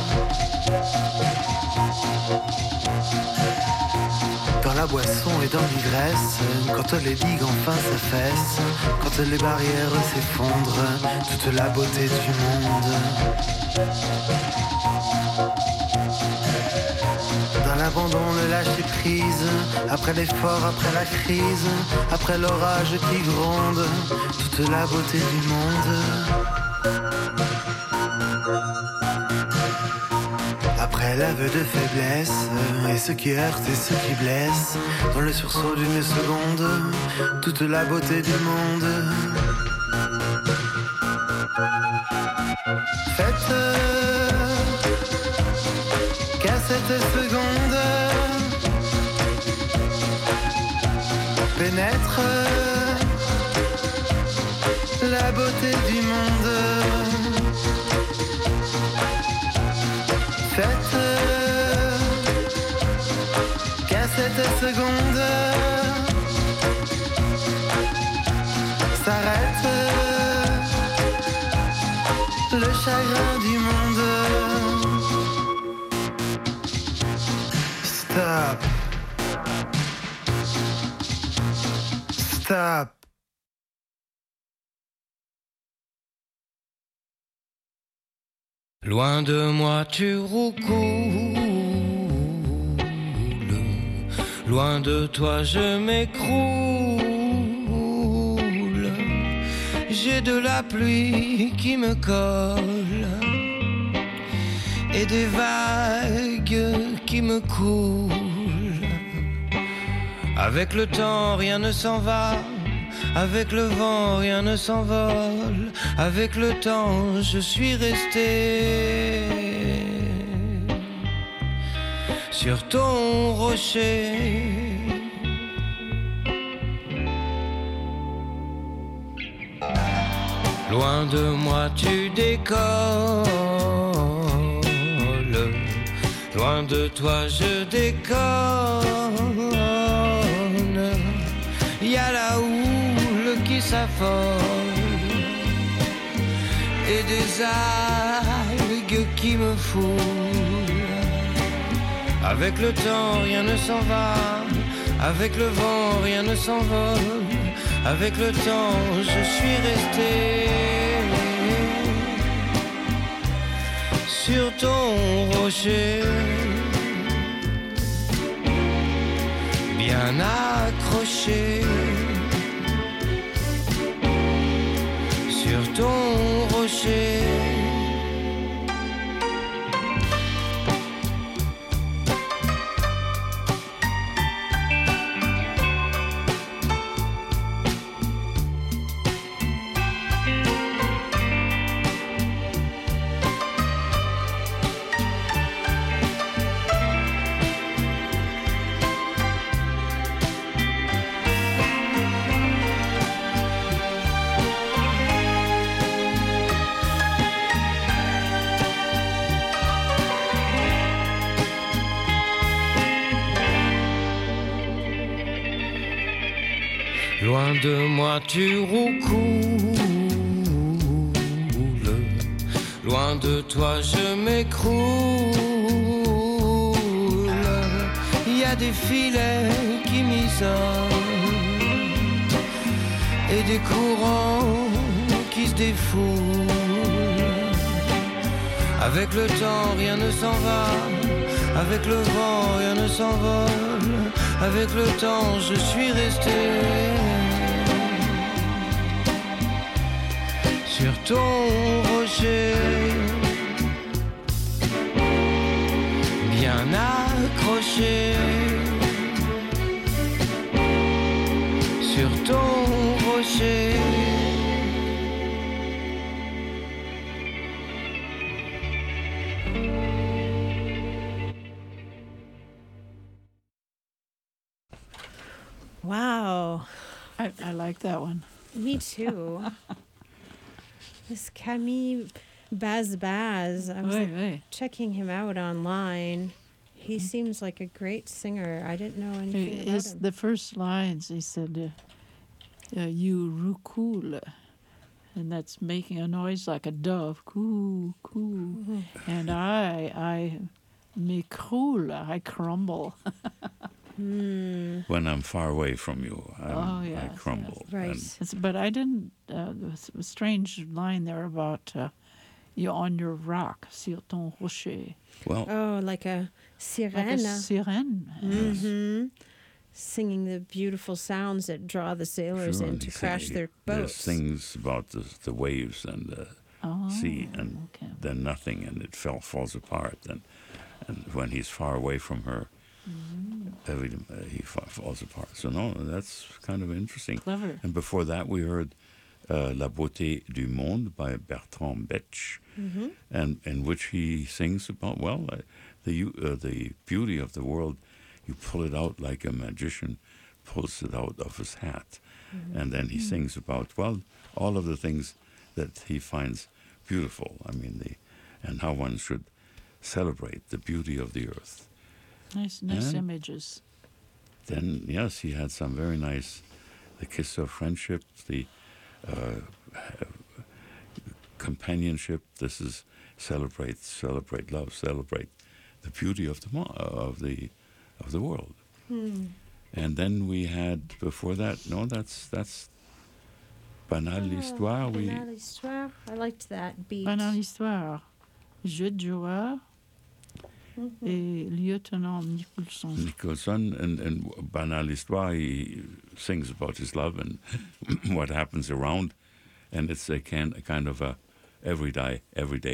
Dans la boisson et dans l'ivresse, quand les digues enfin s'affaissent, quand les barrières s'effondrent, toute la beauté du monde. Dans la l'abandon, le lâcher prise, après l'effort, après la crise, après l'orage qui gronde, toute la beauté du monde. Après l'aveu de faiblesse, et ce qui heurte et ce qui blesse, dans le sursaut d'une seconde, toute la beauté du monde. Faites qu'à cette seconde pénètre la beauté du monde. Faites qu'à cette seconde s'arrête le chagrin du monde. Stop. Stop. Loin de moi tu roucoules, loin de toi je m'écroule. J'ai de la pluie qui me colle et des vagues qui me coulent. Avec le temps rien ne s'en va, avec le vent rien ne s'envole. Avec le temps je suis resté sur ton rocher. Loin de moi tu décolles, loin de toi je déconne. Y a la houle qui s'affole et des algues qui me foulent. Avec le temps rien ne s'en va, avec le vent rien ne s'envole. Avec le temps je suis resté sur ton rocher, bien accroché sur ton rocher. Loin de moi tu roucoules, loin de toi je m'écroule. Y a des filets qui m'isolent et des courants qui se défoulent. Avec le temps rien ne s'en va, avec le vent rien ne s'envole. Avec le temps je suis resté sur ton rocher, bien accroché sur ton rocher. Wow. I like that one. Me too. This Camille Baz. I was checking him out online. He seems like a great singer. I didn't know anything about him. The first lines, he said, you roucoule. And that's making a noise like a dove. Coo, coo. Mm-hmm. And I m'écroule. I crumble. When I'm far away from you, I crumble. Yes. Right. But I didn't, a strange line there about you're on your rock, sur ton rocher. Well, Oh, like a sirena. Like a sirène. Mm-hmm. Singing the beautiful sounds that draw the sailors sure, in and to he crash say- their There's boats. things about the waves and the sea, and okay. then nothing, and it falls apart. And when he's far away from her, he falls apart. So no, that's kind of interesting. Clever. And before that, we heard La Beauté du Monde by Bertrand Betch, and in which he sings about the beauty of the world. You pull it out like a magician pulls it out of his hat, and then he sings about all of the things that he finds beautiful. I mean, and how one should celebrate the beauty of the earth. Nice And images. Then, yes, he had some very nice, the kiss of friendship, the companionship. This is celebrate love, celebrate the beauty of the world. And then we had before that. No, that's Banale Histoire. Banale Histoire. I liked that beat. Banale Histoire. Jeu de joueur et lieutenant Nicholson. Nicholson and Banale Histoire, he sings about his love and what happens around, and it's a kind of a everyday,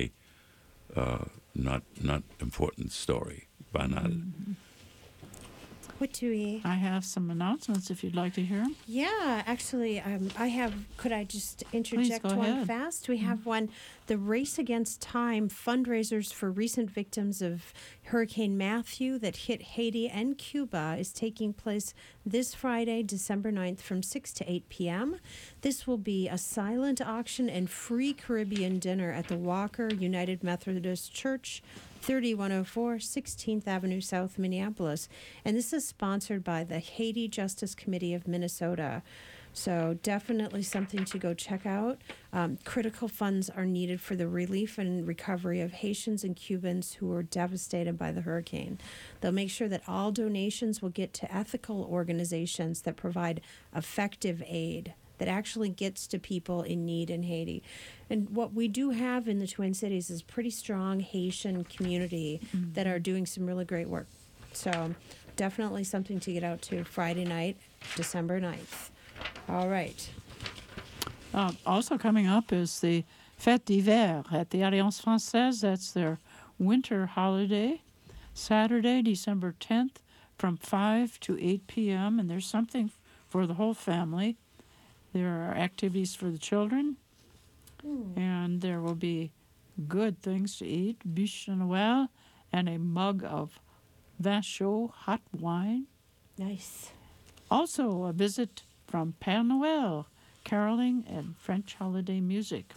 not important story. Banal. What do we? I have some announcements if you'd like to hear them. Yeah, actually, I have. Could I just interject go one ahead. fast? We have one. The Race Against Time fundraisers for recent victims of Hurricane Matthew that hit Haiti and Cuba is taking place this Friday, December 9th from 6 to 8 p.m. This will be a silent auction and free Caribbean dinner at the Walker United Methodist Church, 3104 16th Avenue South, Minneapolis. And this is sponsored by the Haiti Justice Committee of Minnesota. So definitely something to go check out. Critical funds are needed for the relief and recovery of Haitians and Cubans who were devastated by the hurricane. They'll make sure that all donations will get to ethical organizations that provide effective aid that actually gets to people in need in Haiti. And what we do have in the Twin Cities is pretty strong Haitian community that are doing some really great work. So definitely something to get out to Friday night, December 9th. All right. Also coming up is the Fête d'hiver at the Alliance Française. That's their winter holiday. Saturday, December 10th from 5 to 8 p.m. And there's something for the whole family. There are activities for the children. And there will be good things to eat. Bûche de Noël and a mug of vin chaud, hot wine. Nice. Also a visit from Père Noël, caroling and French holiday music.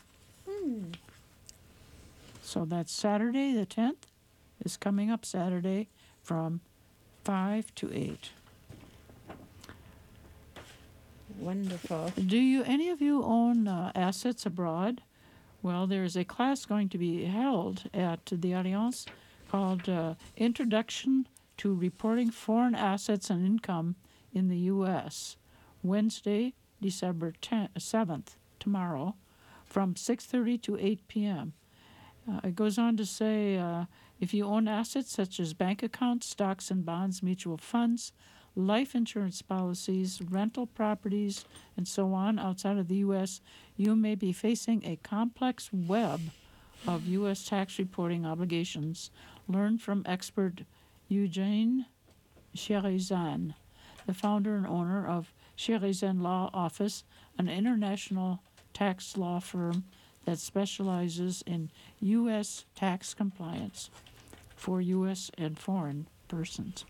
So that's Saturday the 10th is coming up Saturday from 5 to 8. Wonderful. Do any of you own assets abroad? Well, there's a class going to be held at the Alliance called Introduction to Reporting Foreign Assets and Income in the U.S., Wednesday, December 7th, tomorrow, from 6:30 to 8 p.m. It goes on to say if you own assets such as bank accounts, stocks and bonds, mutual funds, life insurance policies, rental properties, and so on outside of the U.S., you may be facing a complex web of U.S. tax reporting obligations. Learn from expert Eugene Cherizan, the founder and owner of Cherizan Law Office, an international tax law firm that specializes in U.S. tax compliance for U.S. and foreign persons.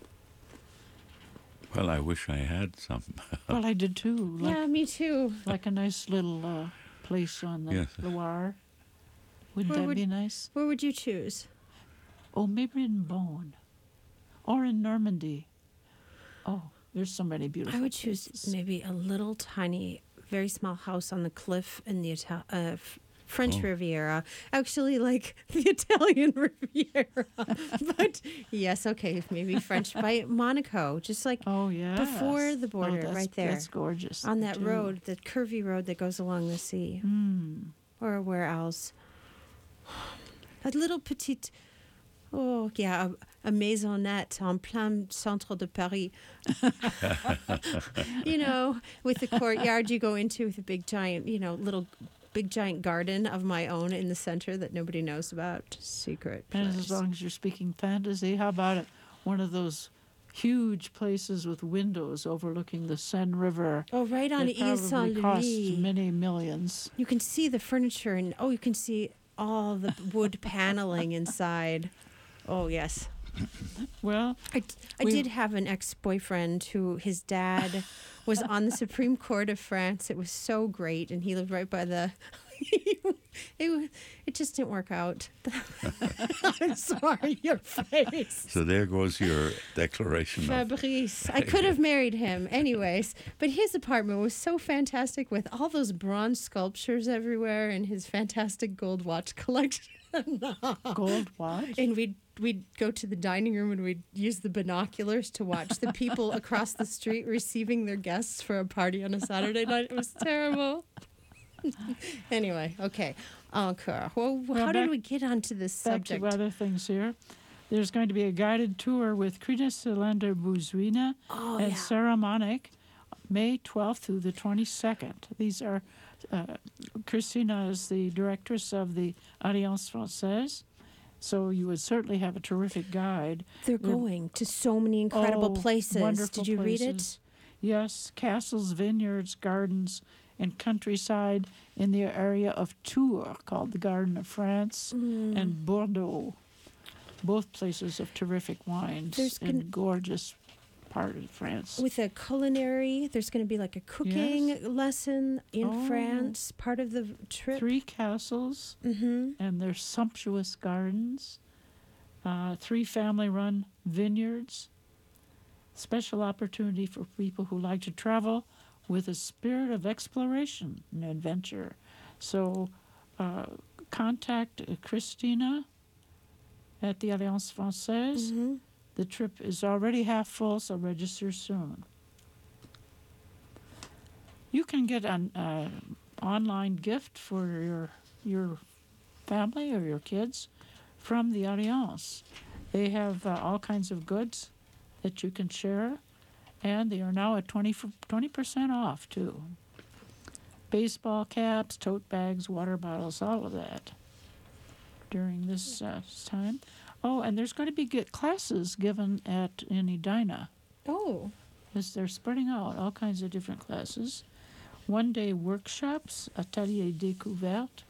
Well, I wish I had some. Well, I did too. Yeah, me too. Like a nice little place on the Yes. Loire. Wouldn't Where that would- be nice? Where would you choose? Oh, maybe in Beaune. Or in Normandy. Oh, there's so many beautiful I would choose maybe a little tiny, very small house on the cliff in the French Oh. Riviera. Actually, like the Italian Riviera. But yes, okay, maybe French by Monaco, just like before the border, that's- right there. that's gorgeous On there, that too. road, the curvy road that goes along the sea. Or where else? a little petite, a maisonnette en plein centre de Paris. You know, with the courtyard you go into with a big giant, big giant garden of my own in the center that nobody knows about. Secret place. And as long as you're speaking fantasy, how about one of those huge places with windows overlooking the Seine River? Oh, right on Ile Saint-Louis. Cost many millions. You can see the furniture and you can see all the wood paneling inside. Oh, yes. Well, I did have an ex-boyfriend who his dad was on the Supreme Court of France. It was so great, and he lived right by the... It just didn't work out. I'm sorry, your face. So there goes your declaration. Fabrice. I could have married him anyways, but his apartment was so fantastic with all those bronze sculptures everywhere and his fantastic gold watch collection. Gold watch? And we'd go to the dining room and we'd use the binoculars to watch the people across the street receiving their guests for a party on a Saturday night. It was terrible. Anyway, okay. Encore. Well, how did we get onto this subject? Back to other things here. There's going to be a guided tour with Crida Cylinder Buzuina and Ceramonic, May 12th through the 22nd. These are, Christina is the directress of the Alliance Française, so you would certainly have a terrific guide. They're going to so many incredible places. Wonderful Did you places. read it? Yes, castles, vineyards, gardens, and countryside in the area of Tours, called the Garden of France, and Bordeaux. Both places of terrific wines and gorgeous part of France. With a culinary, there's going to be like a cooking lesson in France, part of the trip. 3 castles, and their sumptuous gardens, 3 family-run vineyards, special opportunity for people who like to travel with a spirit of exploration and adventure. So contact Christina at the Alliance Française. The trip is already half full, so register soon. You can get an online gift for your family or your kids from the Alliance. They have all kinds of goods that you can share, and they are now at 20% off, too. Baseball caps, tote bags, water bottles, all of that during this time. Oh, and there's going to be classes given in Edina. Oh. As they're spreading out all kinds of different classes. One-day workshops, atelier découverte.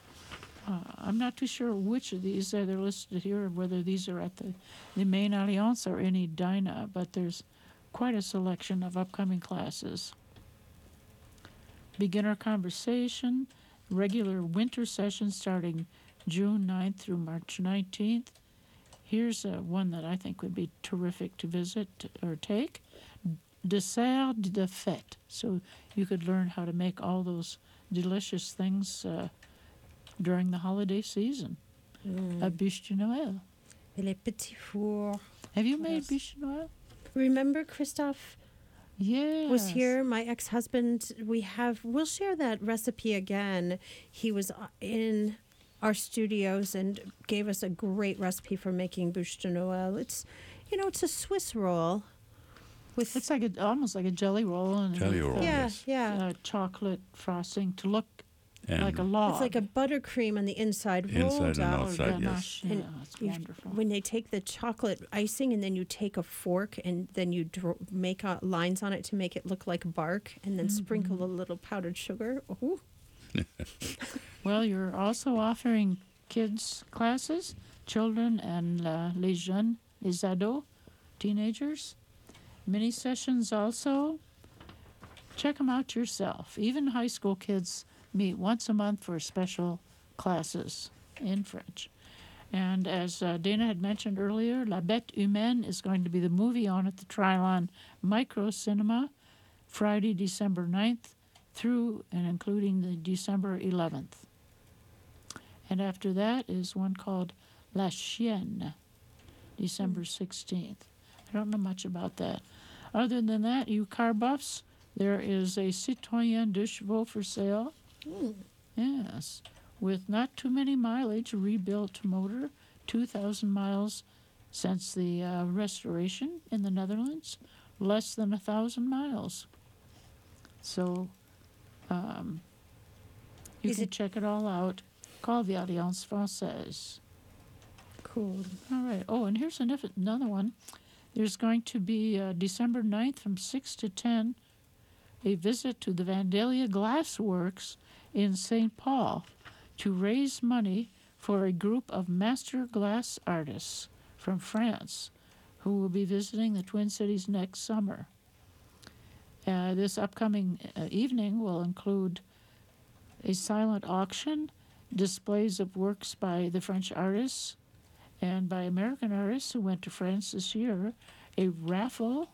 I'm not too sure which of these they're listed here, whether these are at the main Alliance or in Edina, but there's quite a selection of upcoming classes. Beginner conversation, regular winter sessions starting June 9th through March 19th. Here's one that I think would be terrific to visit or take. Dessert de fête. So you could learn how to make all those delicious things during the holiday season. A bûche de Noël. Et les petits fours. Have you made bûche de Noël? Remember Christophe? Yes. Was here, my ex-husband. We'll share that recipe again. He was in our studios and gave us a great recipe for making bûche de Noël. It's a Swiss roll. It's like almost like a jelly roll. And jelly roll, yeah. Chocolate frosting to look like a log. It's like a buttercream on the inside, rolled and out. outside, yes. Yeah, it's wonderful. When they take the chocolate icing and then you take a fork and then you make lines on it to make it look like bark and then sprinkle a little powdered sugar. Ooh. Well, you're also offering kids classes, children and les jeunes, les ados, teenagers. Mini sessions also. Check them out yourself. Even high school kids meet once a month for special classes in French. And as Dana had mentioned earlier, La Bête Humaine is going to be the movie on at the Trilon Micro Cinema Friday, December 9th through and including the December 11th. And after that is one called La Chienne, December 16th. I don't know much about that. Other than that, you car buffs, there is a Citroën 2 Chevaux for sale. Yes. with not too many mileage, rebuilt motor, 2,000 miles since the restoration in the Netherlands, less than 1,000 miles. So you can check it all out. Call the Alliance Française. Cool. All right. Oh, and here's another one. There's going to be December 9th from 6 to 10, a visit to the Vandalia Glass Works in St. Paul to raise money for a group of master glass artists from France who will be visiting the Twin Cities next summer. This upcoming evening will include a silent auction, displays of works by the French artists and by American artists who went to France this year, a raffle,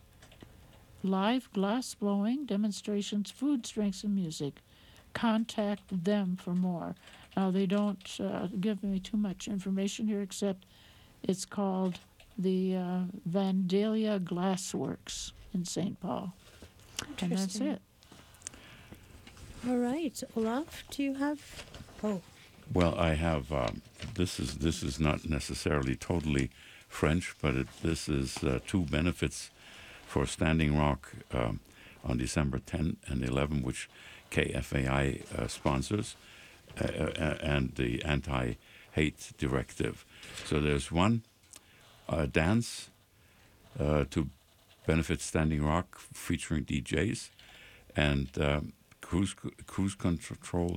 live glass blowing, demonstrations, food, drinks, and music. Contact them for more. Now, they don't give me too much information here, except it's called the Vandalia Glass Works in St. Paul. And that's it. All right. Olaf, do you have... Oh. Well, I have. This is not necessarily totally French, but this is two benefits for Standing Rock on December 10 and 11, which KFAI sponsors, and the anti-hate directive. So there's one dance to benefit Standing Rock, featuring DJs and cruise control.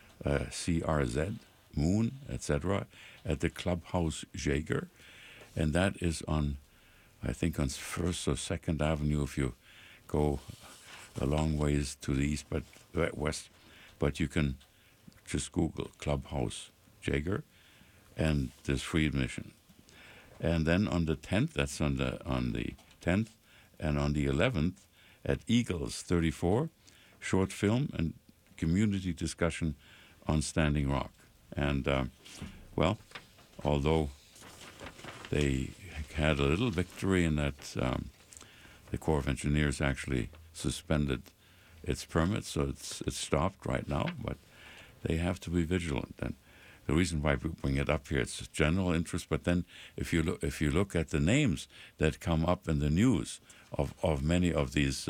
CRZ, Moon, etc., at the Clubhouse Jaeger, and that is on, I think, on 1st or 2nd Avenue if you go a long ways to the east, but west. But you can just Google Clubhouse Jaeger, and there's free admission. And then on the 10th, that's on the 10th, and on the 11th at Eagles 34, short film and community discussion on Standing Rock. And, well, although they had a little victory in that the Corps of Engineers actually suspended its permit, so it's stopped right now, but they have to be vigilant. And the reason why we bring it up here, it's general interest, but then if you look at the names that come up in the news of many of these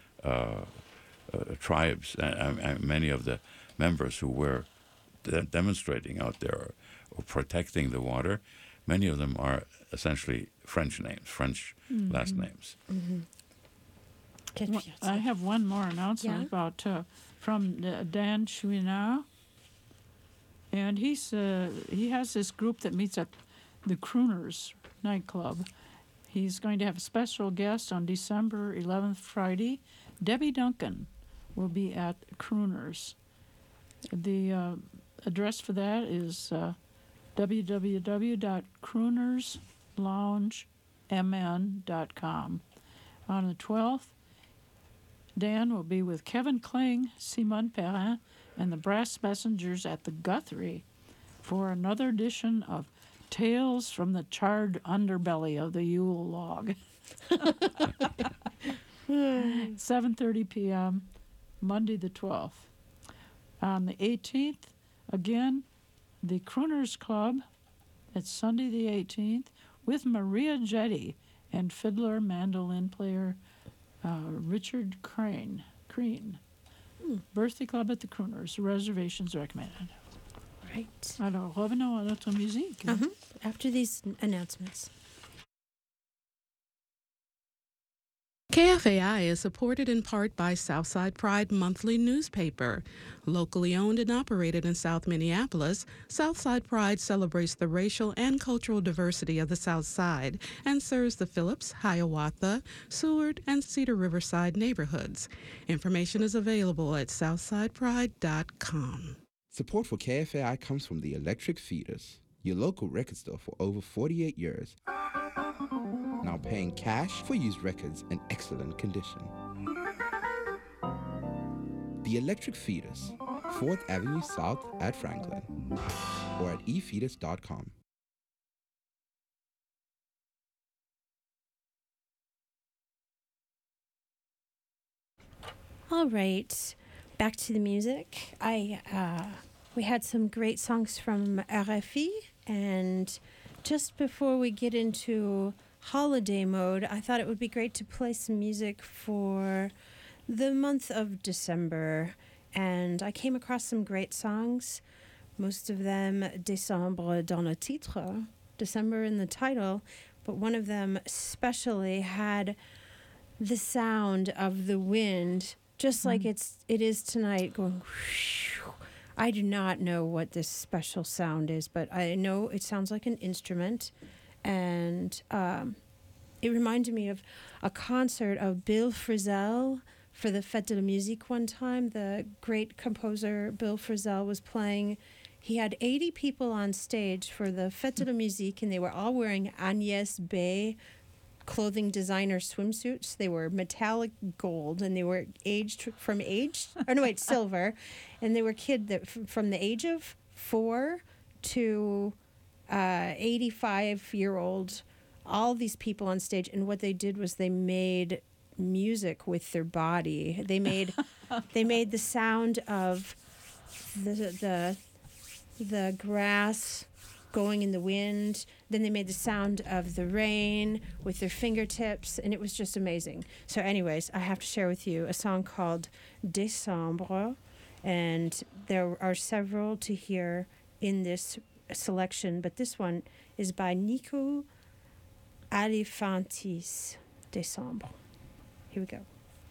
tribes, many of the members who were demonstrating out there or protecting the water, many of them are essentially French names, French last names. Mm-hmm. Well, I have one more announcement about from Dan Chouinard, and he has this group that meets at the Crooners nightclub. He's going to have a special guest on December 11th, Friday. Debbie Duncan will be at Crooners. The address for that is www.croonersloungemn.com. On the 12th, Dan will be with Kevin Kling, Simone Perrin, and the Brass Messengers at the Guthrie for another edition of Tales from the Charred Underbelly of the Yule Log. 7:30 p.m., Monday the 12th. On the 18th, again, the Crooners Club. It's Sunday the 18th with Maria Jetty and fiddler, mandolin player Richard Crane. Birthday Club at the Crooners. Reservations recommended. Right. Alors, revenons à notre musique. After these announcements. KFAI is supported in part by Southside Pride Monthly newspaper. Locally owned and operated in South Minneapolis, Southside Pride celebrates the racial and cultural diversity of the South Side and serves the Phillips, Hiawatha, Seward, and Cedar Riverside neighborhoods. Information is available at southsidepride.com. Support for KFAI comes from the Electric Fetus, your local record store for over 48 years. Now paying cash for used records in excellent condition. The Electric Fetus, 4th Avenue South at Franklin, or at efetus.com. All right, back to the music. I We had some great songs from RFI, and just before we get into holiday mode, I thought it would be great to play some music for the month of December. And I came across some great songs, most of them Décembre dans le titre, December in the title, but one of them especially had the sound of the wind, just like it is tonight, going whoosh. I do not know what this special sound is, but I know it sounds like an instrument, and it reminded me of a concert of Bill Frisell for the Fête de la Musique one time. The great composer Bill Frisell was playing. He had 80 people on stage for the Fête de la Musique, and they were all wearing Agnès B clothing designer swimsuits. They were metallic gold, and they were silver, and they were from the age of 4 to 85-year-old. All these people on stage, and what they did was they made music with their body. They made the sound of the grass going in the wind. Then they made the sound of the rain with their fingertips, and it was just amazing. So anyways, I have to share with you a song called Décembre, and there are several to hear in this selection, but this one is by Nico Alifantis, Décembre. Here we go.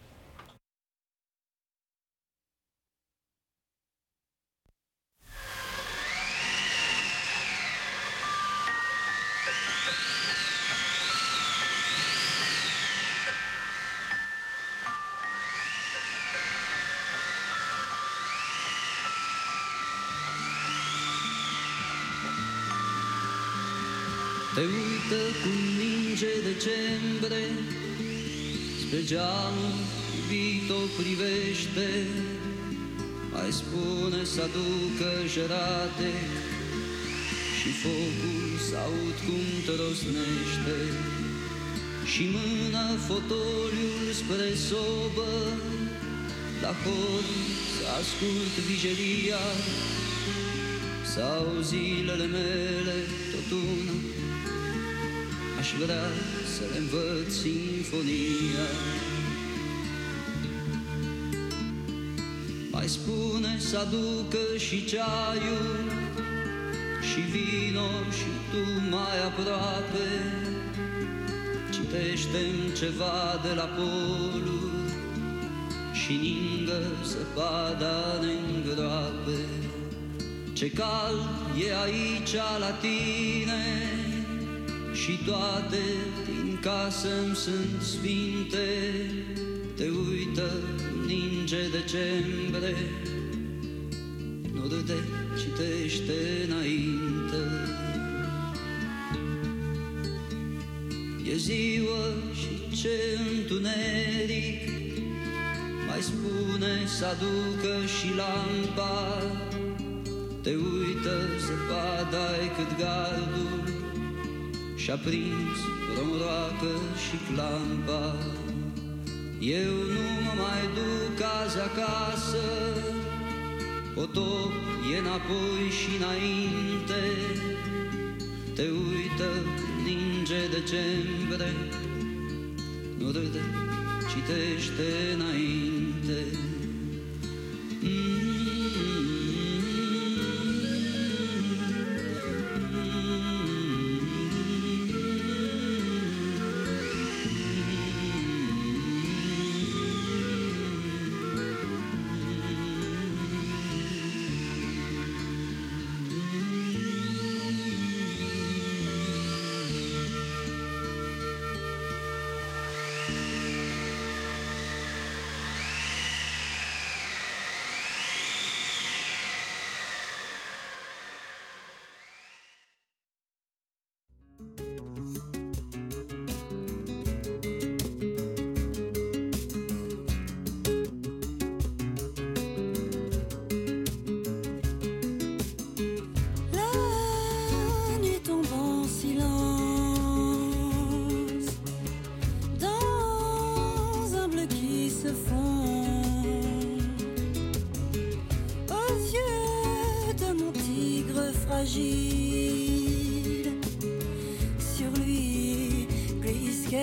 Te uită cum ninge decembrie, spre geamul iubit o privește, mai spune să aducă jărate și focul s-aud cum trosnește, și mână fotoliul spre sobă, la hor să ascult vijelia, sau zilele mele tot una, aș vrea să le învăț sinfonia. Mai spune să aducă și ceaiul și vino și tu mai aproape, citește-mi ceva de la polul și ningă zăpada ne-ngroape. Ce cald e aici la tine și toate din casă-mi sunt sfinte. Te uită, ninge decembrie, nu râde, citește înainte. E ziua și ce întuneric, mai spune să aducă și lampa. Te uită, zăpada-i cât gardul și-a prins romoroacă și clampa. Eu nu mă mai duc azi acasă, potop e înapoi și înainte. Te uită, ninge decembrie, nu râde, citește înainte.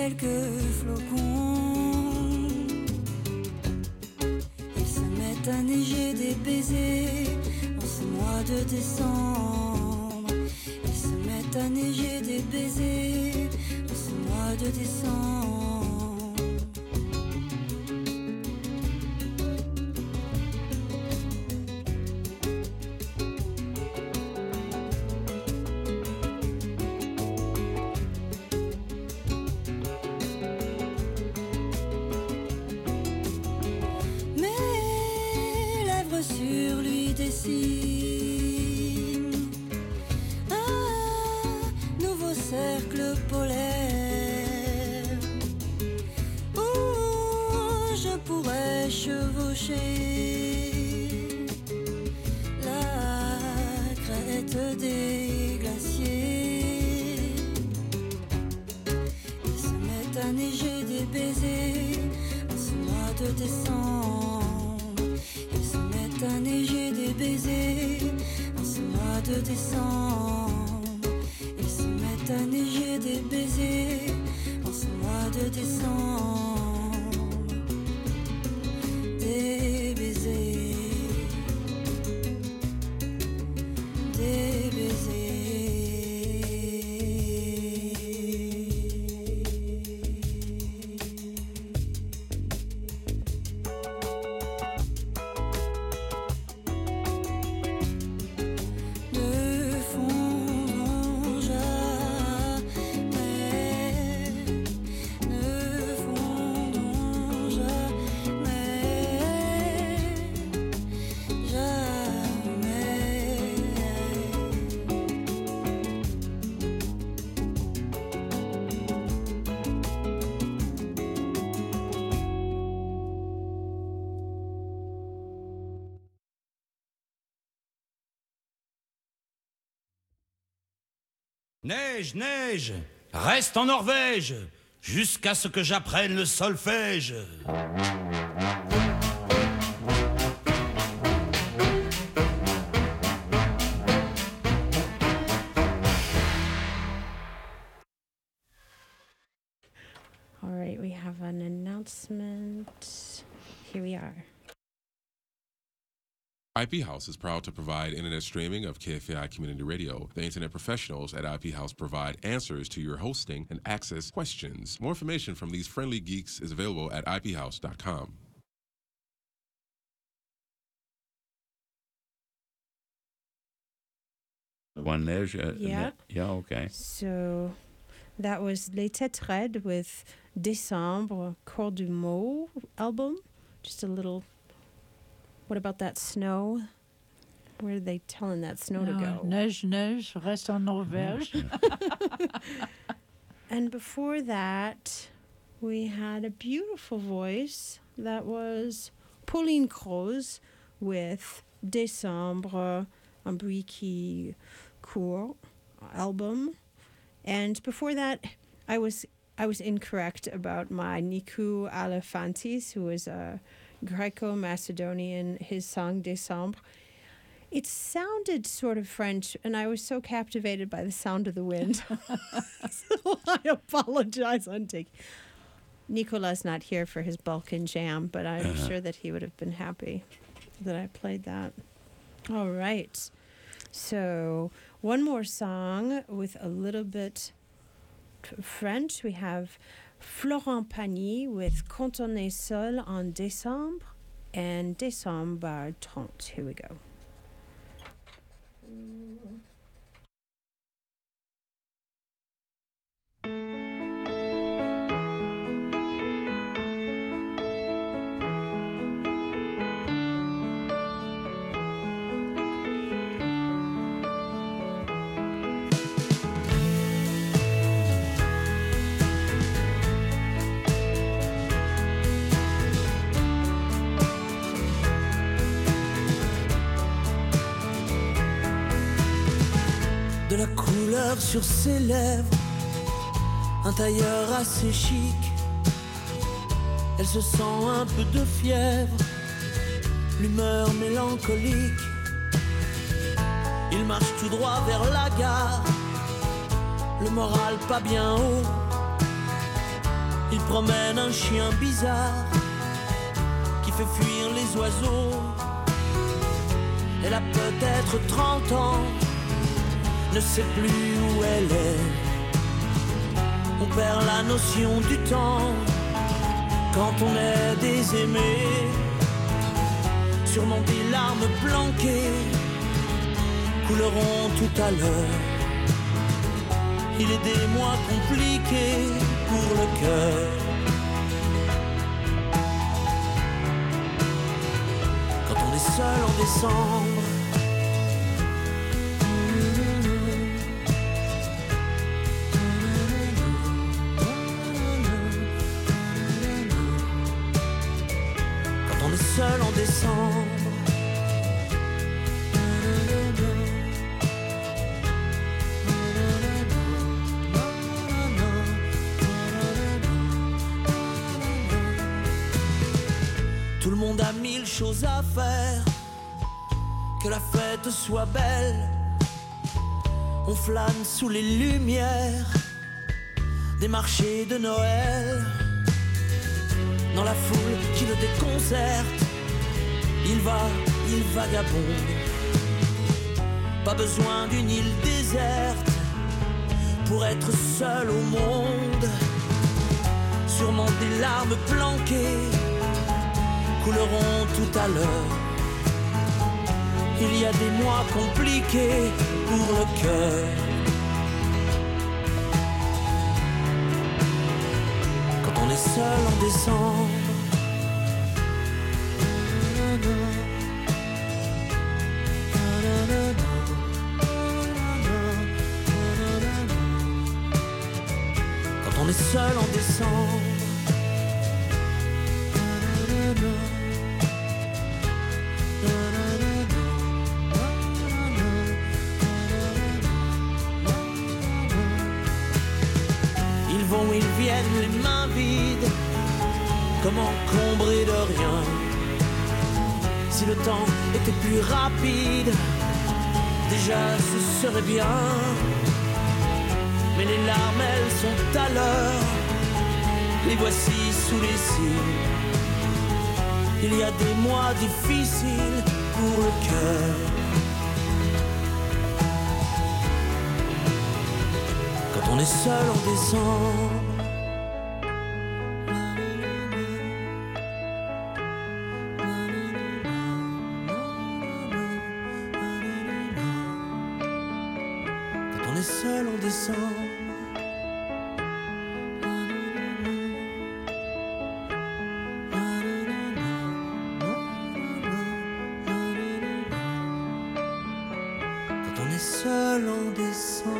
quelques flocons. Il se met à neiger des baisers en ce mois de décembre. Il se met à neiger des baisers en ce mois de décembre. Un nouveau cercle polaire où je pourrais chevaucher la crête des glaciers. Il se met à neiger des baisers en ce mois de décembre. À neiger des baisers en ce mois de décembre. Ils se mettent à neiger des baisers en ce mois de décembre. Des baisers, des baisers. Neige, neige, reste en Norvège, jusqu'à ce que j'apprenne le solfège. All right, we have an announcement. Here we are. IP House is proud to provide internet streaming of KFAI Community Radio. The internet professionals at IP House provide answers to your hosting and access questions. More information from these friendly geeks is available at iphouse.com. One neige. Yeah. Yeah, okay. So that was Les Têtes Raides with Décembre, Corps du Mot album. Just a little... What about that snow? Where are they telling that snow to go? Neige, neige, reste en Norvège. And before that, we had a beautiful voice. That was Pauline Croze with Décembre, Un bruit qui court album. And before that, I was incorrect about my Nikou Alefantis, who was a Greco-Macedonian, his song Décembre. It sounded sort of French, and I was so captivated by the sound of the wind. So I apologize on taking. Nicolas not here for his Balkan Jam, but I'm sure that he would have been happy that I played that. All right. So one more song with a little bit French. We have Florent Pagny with Quand on est seul en décembre and Décembre 30. Here we go. De la couleur sur ses lèvres, un tailleur assez chic. Elle se sent un peu de fièvre, l'humeur mélancolique. Il marche tout droit vers la gare, le moral pas bien haut. Il promène un chien bizarre qui fait fuir les oiseaux. Elle a peut-être 30 ans, ne sait plus où elle est. On perd la notion du temps quand on est des aimés. Sûrement des larmes planquées couleront tout à l'heure. Il est des mois compliqués pour le cœur. Quand on est seul en décembre, quand on est seul en décembre, tout le monde a 1000 choses à faire, que la fête soit belle. On flâne sous les lumières des marchés de Noël. Dans la foule qui le déconcerte, il vagabonde. Pas besoin d'une île déserte pour être seul au monde. Sûrement des larmes planquées couleront tout à l'heure. Il y a des mois compliqués pour le cœur. Quand on est seul en décembre, quand on est seul en décembre, ils viennent les mains vides, comme encombrés de rien. Si le temps était plus rapide, déjà ce serait bien. Mais les larmes, elles sont à l'heure, les voici sous les cils. Il y a des mois difficiles pour le cœur. Quand on est seul en décembre, quand on est seul en décembre, quand on est seul en décembre.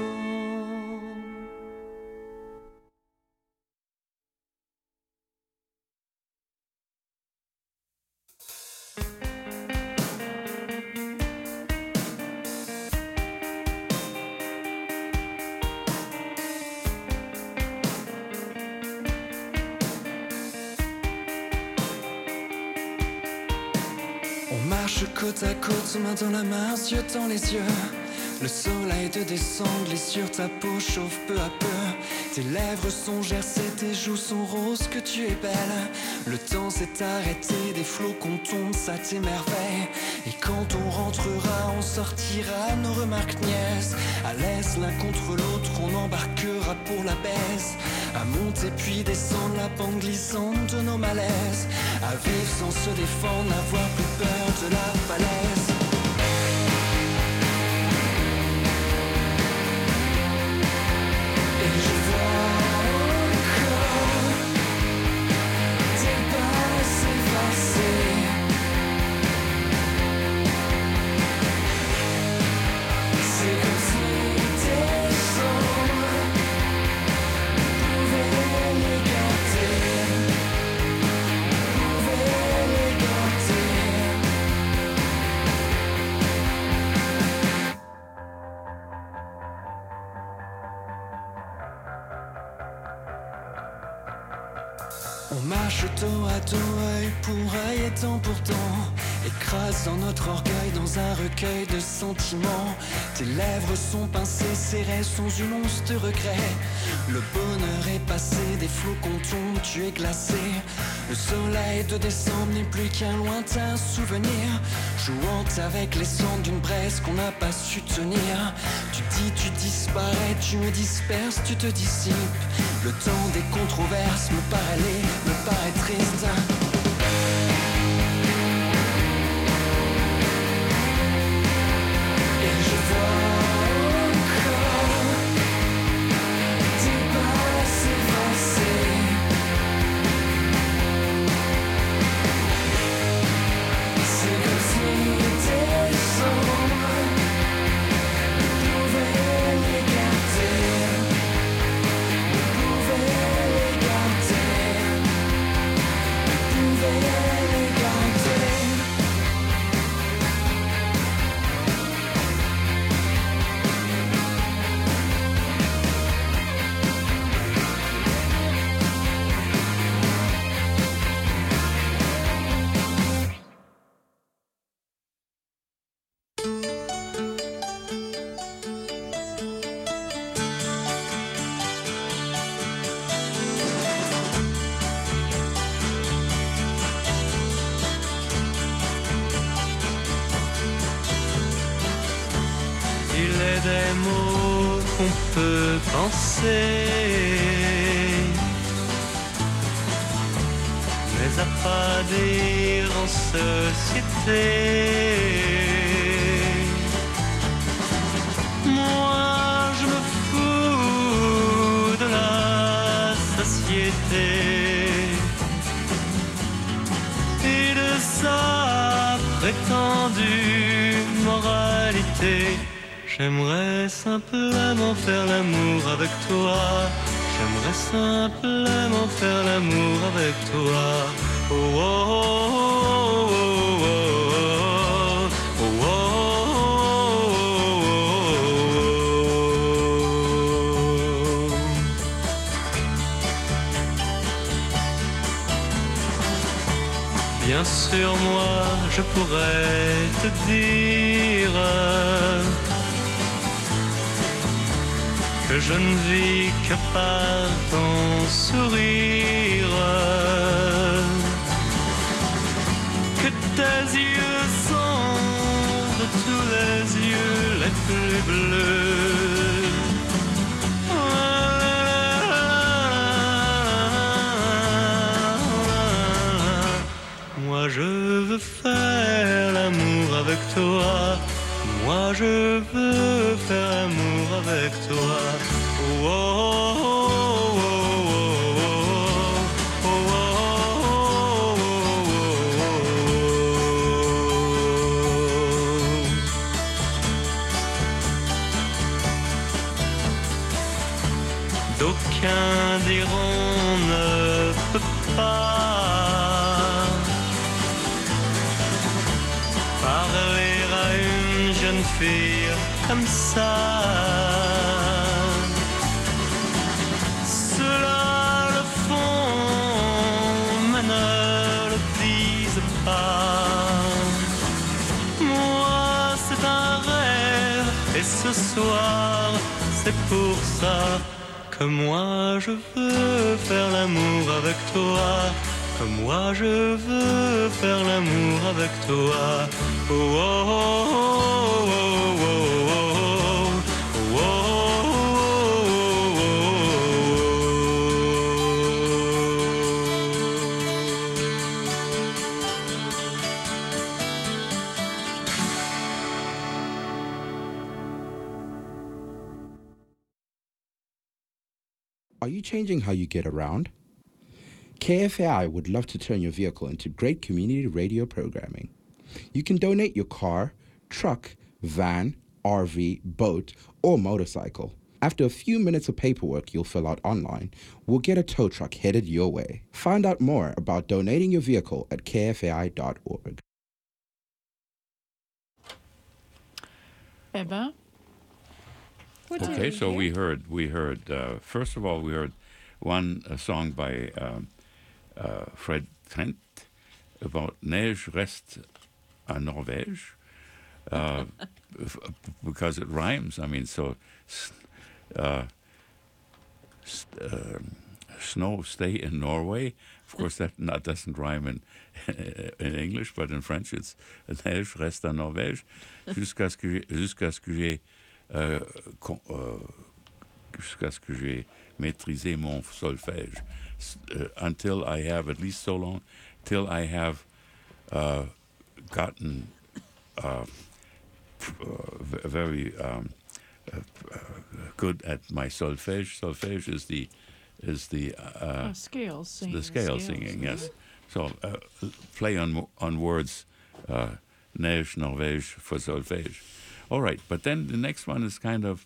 Côte à côte, main dans la main, yeux dans les yeux. Le soleil te descend, sur ta peau chauffe peu à peu. Tes lèvres sont gercées, tes joues sont roses, que tu es belle. Le temps s'est arrêté, des flocons tombent, ça t'émerveille. Et quand on rentrera, on sortira nos remarques niaises. À l'aise l'un contre l'autre, on embarquera pour la baisse. À monter puis descendre la pente glissante de nos malaises. À vivre sans se défendre, n'avoir plus peur de la falaise. Et je vois encore tes pas s'effacer. C'est comme si tes chambres pouvaient les gâter. On marche dos à dos, œil pour œil et temps pour temps. écrasant notre orgueil dans un recueil de sentiments. Tes lèvres sont pincées, serrées sans une once de regret. Le bonheur est passé, des flocons tombent, tu es glacé. Le soleil de décembre n'est plus qu'un lointain souvenir, jouant avec les cendres d'une braise qu'on n'a pas su tenir. Tu dis, tu disparais, tu me disperses, tu te dissipes. Le temps des controverses me paraît triste. Et je vois encore tes pas s'effacer. C'est comme si tes ombres ne pouvaient les garder, ne pouvaient les garder, ne pouvaient les garder. Il est des mots qu'on peut penser, mais à pas dire en société. Moi je me fous de la société et de sa prétendue moralité. J'aimerais simplement faire l'amour avec toi. J'aimerais simplement faire l'amour avec toi. Oh, oh, oh, oh, oh, oh, oh. Bien sûr, moi, je pourrais te dire que je ne vis que par ton sourire, que tes yeux sont de tous les yeux les plus bleus. Moi je veux faire l'amour avec toi. Moi je veux faire l'amour avec toi. Oh, oh, oh, oh, oh, D'aucuns diront ne peut pas parler à une jeune fille comme ça. Cela le font, mais ne le disent pas. Moi c'est un rêve et ce soir c'est pour ça que moi je veux faire l'amour avec toi. Que moi je veux faire l'amour avec toi. Oh, oh, oh, oh, oh, oh, oh, Are you changing how you get around? KFAI would love to turn your vehicle into great community radio programming. You can donate your car, truck, van, RV, boat, or motorcycle. After a few minutes of paperwork you'll fill out online, we'll get a tow truck headed your way. Find out more about donating your vehicle at kfai.org. Eh ben. Okay, so we heard. First of all, we heard one song by Fred Trent about Neige reste en Norvège, because it rhymes. I mean, so snow stay in Norway. Of course, that doesn't rhyme in English, but in French it's neige reste en Norvège jusqu'à ce que j'ai maîtrisé mon solfège, until I have, at least so long, till I have gotten very good at my solfège. Solfège is the scale singing. The scale singing, yes. So play on words, neige, Norvège for solfège. All right, but then the next one is kind of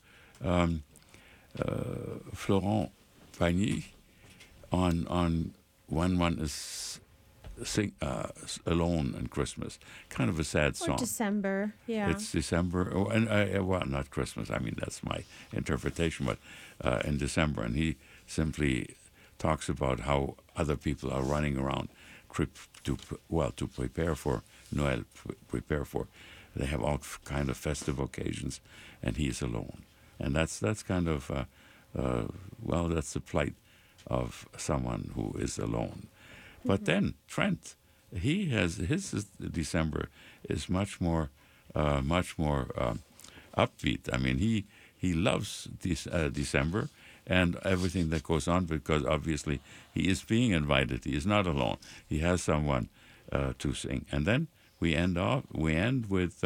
Florent Pagny on when one is alone in Christmas. Kind of a sad song. Or December, yeah. It's December, well, not Christmas. I mean, that's my interpretation, but in December, and he simply talks about how other people are running around to prepare for Noel, they have all kind of festive occasions, and he is alone. And that's kind of, that's the plight of someone who is alone. But then Trent, he has his December is much more upbeat. I mean, he loves this December and everything that goes on, because obviously he is being invited. He is not alone. He has someone to sing. And then we end with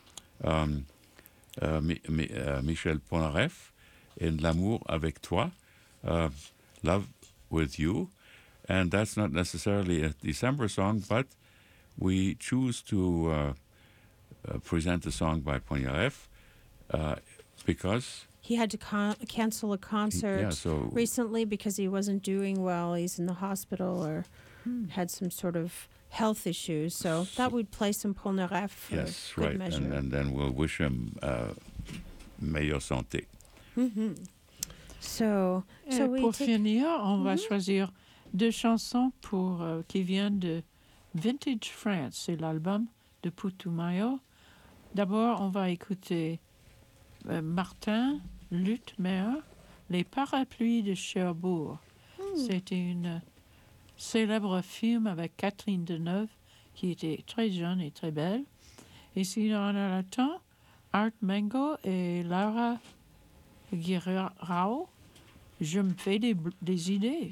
Michel Polnareff in L'amour avec toi, Love with You. And that's not necessarily a December song, but we choose to present a song by Polnareff because he had to cancel a concert recently because he wasn't doing well. He's in the hospital or had some sort of health issues. So thought we'd play some Polnareff for good measure. And then we'll wish him meilleure santé. Mm-hmm. Pour finir, on va choisir 2 chansons qui viennent de Vintage France. C'est l'album de Putumayo. D'abord, on va écouter Martin Luttmer, Les Parapluies de Cherbourg. C'était une célèbre film avec Catherine Deneuve, qui était très jeune et très belle. Et sinon, on a le temps, Art Mengo et Lara Guirao. Je me fais des idées.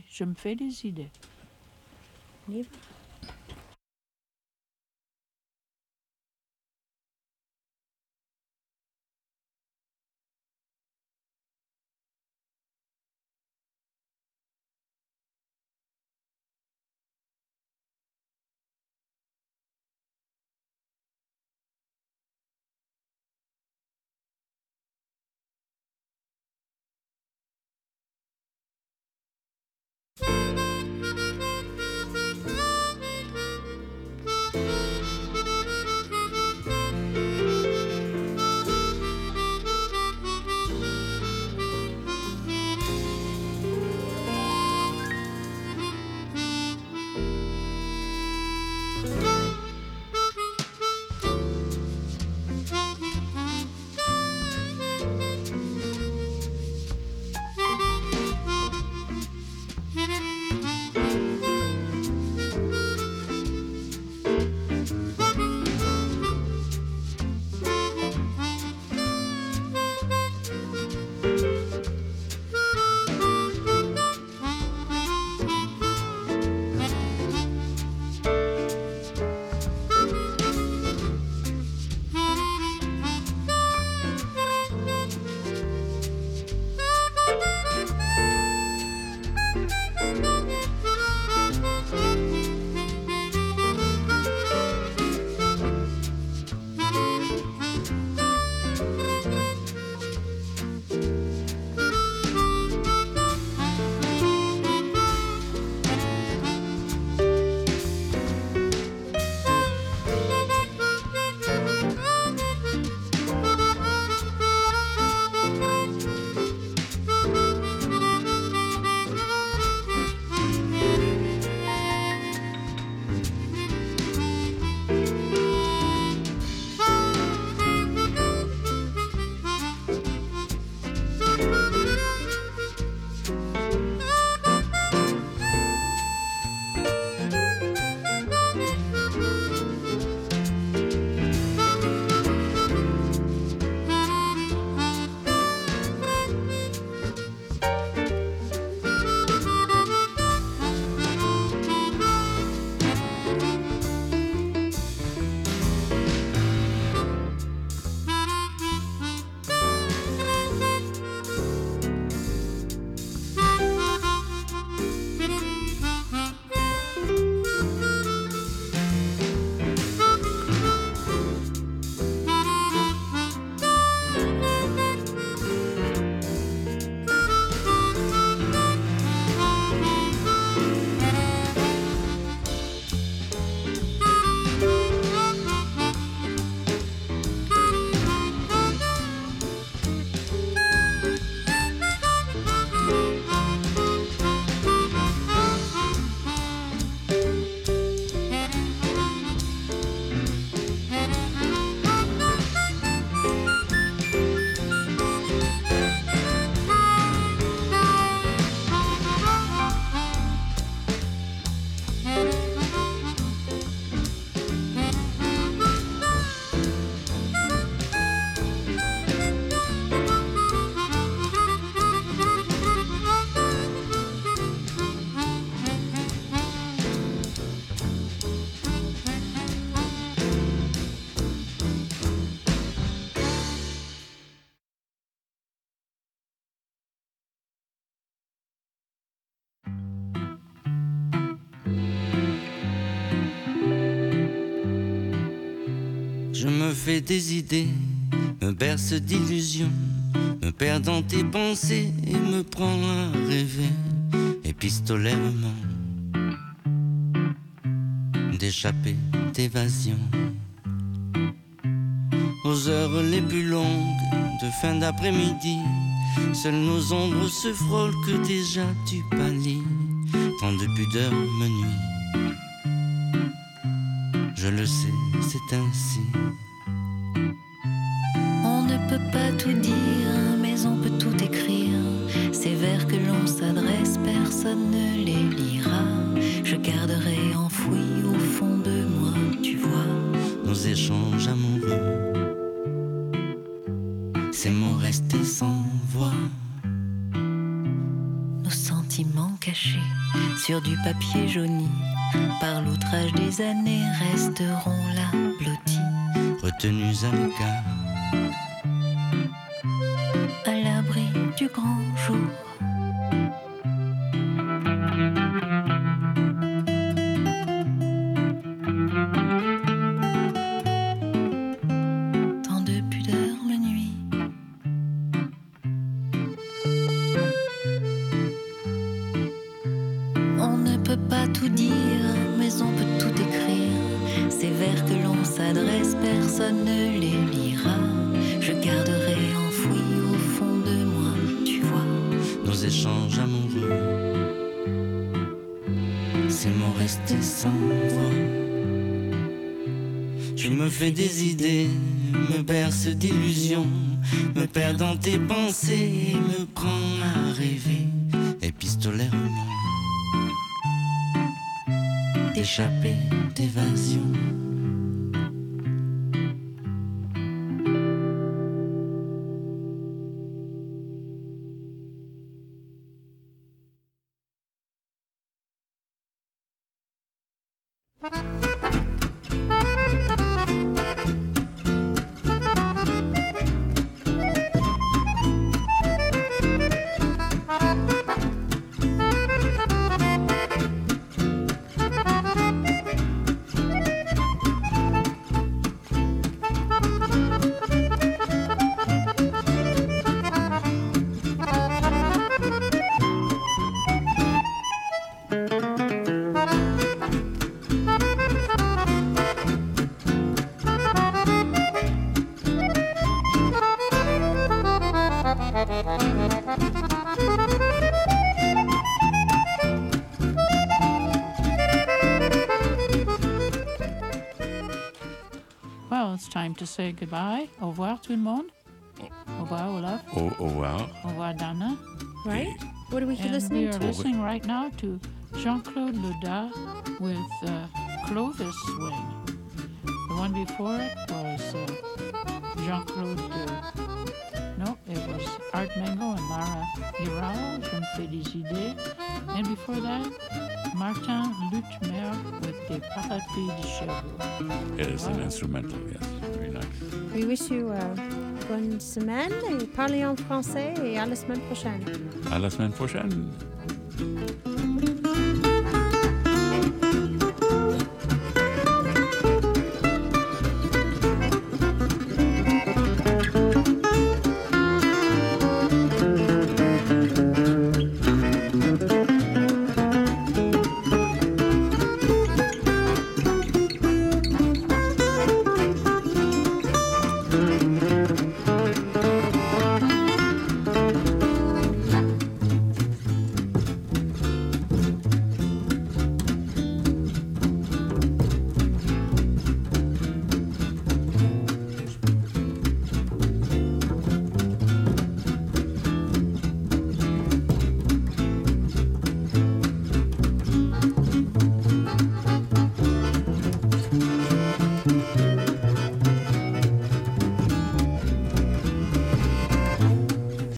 fais des idées, me berce d'illusions, me perds dans tes pensées et me prends à rêver épistolairement d'échapper d'évasion. Aux heures les plus longues de fin d'après-midi, seules nos ombres se frôlent que déjà tu pâlis. Tant de pudeur me nuit. Je le sais, c'est ainsi. On ne peut pas tout dire, mais on peut tout écrire. Ces vers que l'on s'adresse, personne ne les lira. Je garderai enfoui au fond de moi, tu vois, nos échanges amoureux, ces mots restés sans voix, nos sentiments cachés sur du papier jauni. Par l'outrage des années resteront là blottis, retenus à l'écart, à l'abri du grand jour. Tant de pudeur me nuit. On ne peut pas tout dire, mais on peut tout écrire. Ces vers que l'on s'adresse, personne ne les lira. Je garderai enfoui au fond de moi, tu vois, nos échanges amoureux, ces mots restés sans voix. Tu me fais des idées, me berce d'illusions, me perds dans tes pensées et me prends à rêver épistolairement d'échapper d'évasion. Well, it's time to say goodbye. Au revoir tout le monde. Au revoir, Olaf. Au revoir. Au revoir, Dana. Right? What are we listening We are to? listening right now to Jean-Claude Loda with Clovis Swing. The one before it was Jean-Claude... no, it was Art Mengo and Lara Hirao, Je me fais des idées. And before that, Martin Lutmer with Des Parapluies de Cherbourg. It is an instrumental, yes. Very nice. We wish you a bonne semaine et parlez en français et à la semaine prochaine. À la semaine prochaine.